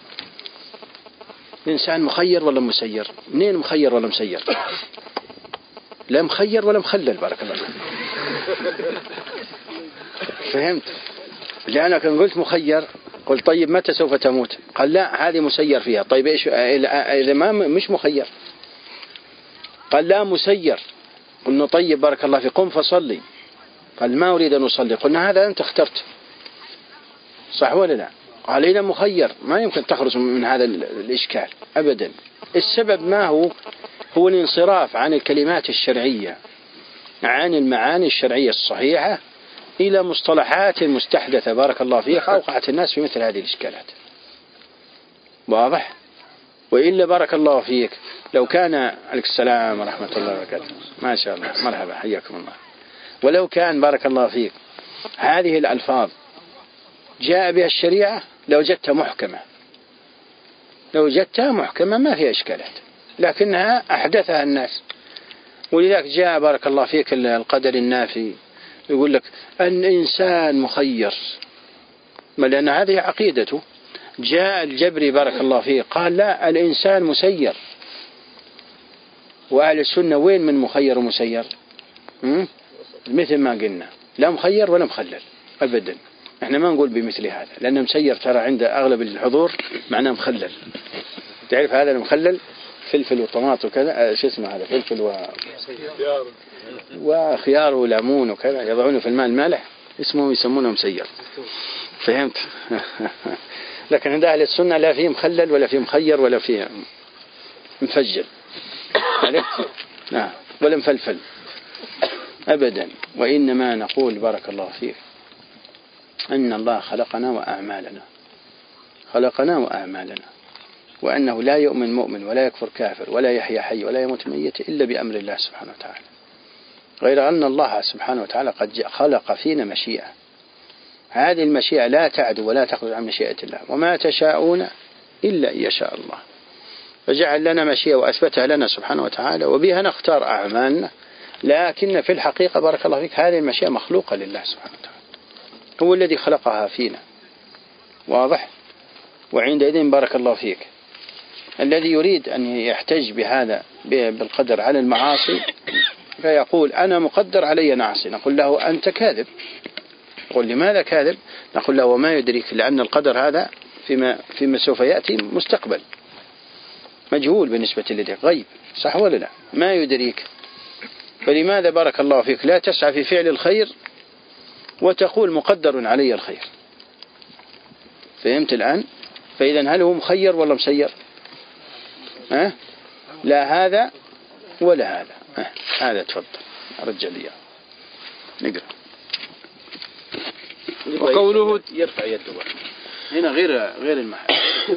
الإنسان مخير ولا مسير؟ منين مخير ولا مسير؟ لا مخير ولا مخلل. بارك الله فيك. فهمت؟ لأنك إن قلت مخير قل طيب متى سوف تموت؟ قال لا هذه مسير فيها. طيب إيش إذا ما مش مخير؟ قال لا مسير. قلنا طيب بارك الله فيك قم فصلي. قال ما أريد أن أصلي. قلنا هذا أنت اخترت، صح ولا لا؟ قال إذا مخير ما يمكن تخرج من هذا الإشكال أبدا. السبب ما هو؟ هو الانصراف عن الكلمات الشرعية، عن المعاني الشرعية الصحيحة، إلى مصطلحات مستحدثة بارك الله فيك أوقعت الناس في مثل هذه الإشكالات. واضح؟ وإلا بارك الله فيك لو كان عليك السلام ورحمة الله وبركاته، ما شاء الله، مرحبا حياكم الله. ولو كان بارك الله فيك هذه الألفاظ جاء بها الشريعة لو وجدتها محكمة، لو وجدتها محكمة ما فيها إشكالات، لكنها أحدثها الناس. ولذلك جاء بارك الله فيك القدر النافي يقول لك الإنسان مخير، ما لأن هذه عقيدته. جاء الجبري بارك الله فيه قال لا الإنسان مسير. وأهل السنة وين من مخير ومسير؟ مثل ما قلنا لا مخير ولا مخلل أبدا. احنا ما نقول بمثل هذا، لأن مسير ترى عند أغلب الحضور معناه مخلل. تعرف هذا المخلل فلفل وطماط وكذا، شو اسمه هذا، فلفل و... وخيار وليمون وكذا يضعونه في الماء المالح، اسمه يسمونه مسير. فهمت؟ لكن عند أهل السنة لا فيه مخلل ولا فيه مخير ولا فيه مفجل، عرفت؟ نعم، ولا مفلفل أبدا. وإنما نقول بارك الله فيك أن الله خلقنا وأعمالنا، خلقنا وأعمالنا، وأنه لا يؤمن مؤمن ولا يكفر كافر ولا يحيى حي ولا يموت ميت إلا بأمر الله سبحانه وتعالى. غير أن الله سبحانه وتعالى قد خلق فينا مشيئة، هذه المشيئة لا تعدو ولا تخرج عن مشيئة الله، وما تشاءون إلا أن يشاء الله. فجعل لنا مشيئة وأثبتها لنا سبحانه وتعالى، وبها نختار أعمالنا. لكن في الحقيقة بارك الله فيك هذه المشيئة مخلوقة لله سبحانه وتعالى، هو الذي خلقها فينا. واضح؟ وعندئذ بارك الله فيك الذي يريد أن يحتج بهذا بالقدر على المعاصي فيقول أنا مقدر علي نعصي، نقول له أنت كاذب. يقول لماذا كاذب؟ نقول له وما يدريك، لأن القدر هذا فيما, فيما سوف يأتي مستقبل مجهول بالنسبة لديك، غيب، صح ولا لا؟ ما يدريك. فلماذا بارك الله فيك لا تسعى في فعل الخير وتقول مقدر علي الخير؟ فهمت الآن؟ فإذا هل هو مخير ولا مسير؟ أه؟ لا هذا ولا هذا. أه؟ هذا تفضل رجل لي نقرأ. وقوله يرفع يده هنا غير غير المحل.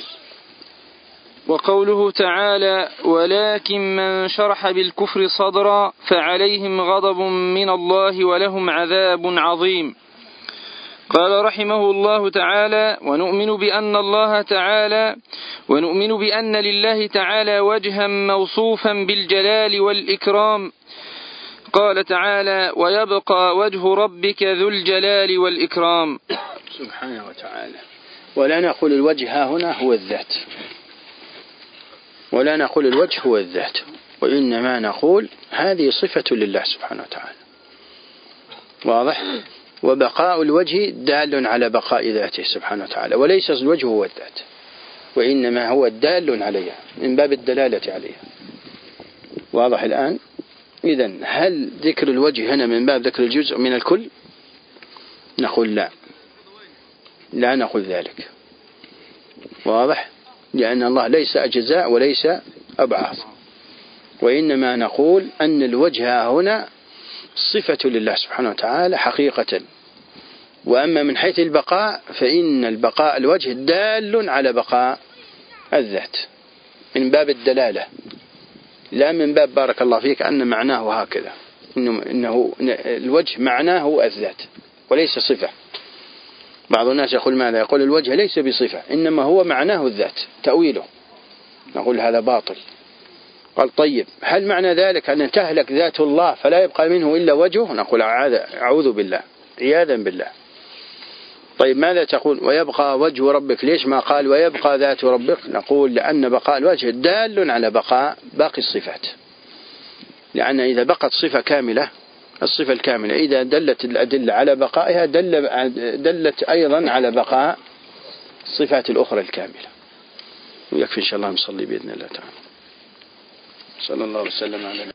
وقوله تعالى ولكن من شرح بالكفر صدرا فعليهم غضب من الله ولهم عذاب عظيم. قال رحمه الله تعالى ونؤمن بأن الله تعالى ونؤمن بأن لله تعالى وجها موصوفا بالجلال والإكرام. قال تعالى ويبقى وجه ربك ذو الجلال والإكرام سبحانه وتعالى. ولا نقول الوجه هنا هو الذات، ولا نقول الوجه هو الذات، وإنما نقول هذه صفة لله سبحانه وتعالى. واضح؟ وبقاء الوجه دال على بقاء ذاته سبحانه وتعالى، وليس الوجه هو الذات، وإنما هو الدال عليها من باب الدلالة عليها. واضح الآن؟ إذن هل ذكر الوجه هنا من باب ذكر الجزء من الكل؟ نقول لا، لا نقول ذلك. واضح؟ لأن الله ليس أجزاء وليس أبعاض، وإنما نقول أن الوجه هنا صفة لله سبحانه وتعالى حقيقة. وأما من حيث البقاء فإن البقاء الوجه دال على بقاء الذات من باب الدلالة، لا من باب بارك الله فيك أن معناه هكذا، إنه, إنه الوجه معناه الذات وليس صفة. بعض الناس يقول ماذا؟ يقول الوجه ليس بصفة إنما هو معناه الذات، تأويله. نقول هذا باطل. قال طيب هل معنى ذلك أن تهلك ذات الله فلا يبقى منه إلا وجهه؟ نقول أعوذ بالله، عياذا بالله. طيب ماذا تقول ويبقى وجه ربك؟ ليش ما قال ويبقى ذات ربك؟ نقول لأن بقاء الوجه دال على بقاء باقي الصفات، لأن إذا بقت صفة كاملة، الصفة الكاملة إذا دلت الأدلة على بقائها دل دلت أيضا على بقاء الصفات الأخرى الكاملة. ويكفي إن شاء الله نصلي بإذن الله تعالى. صلى الله وسلم على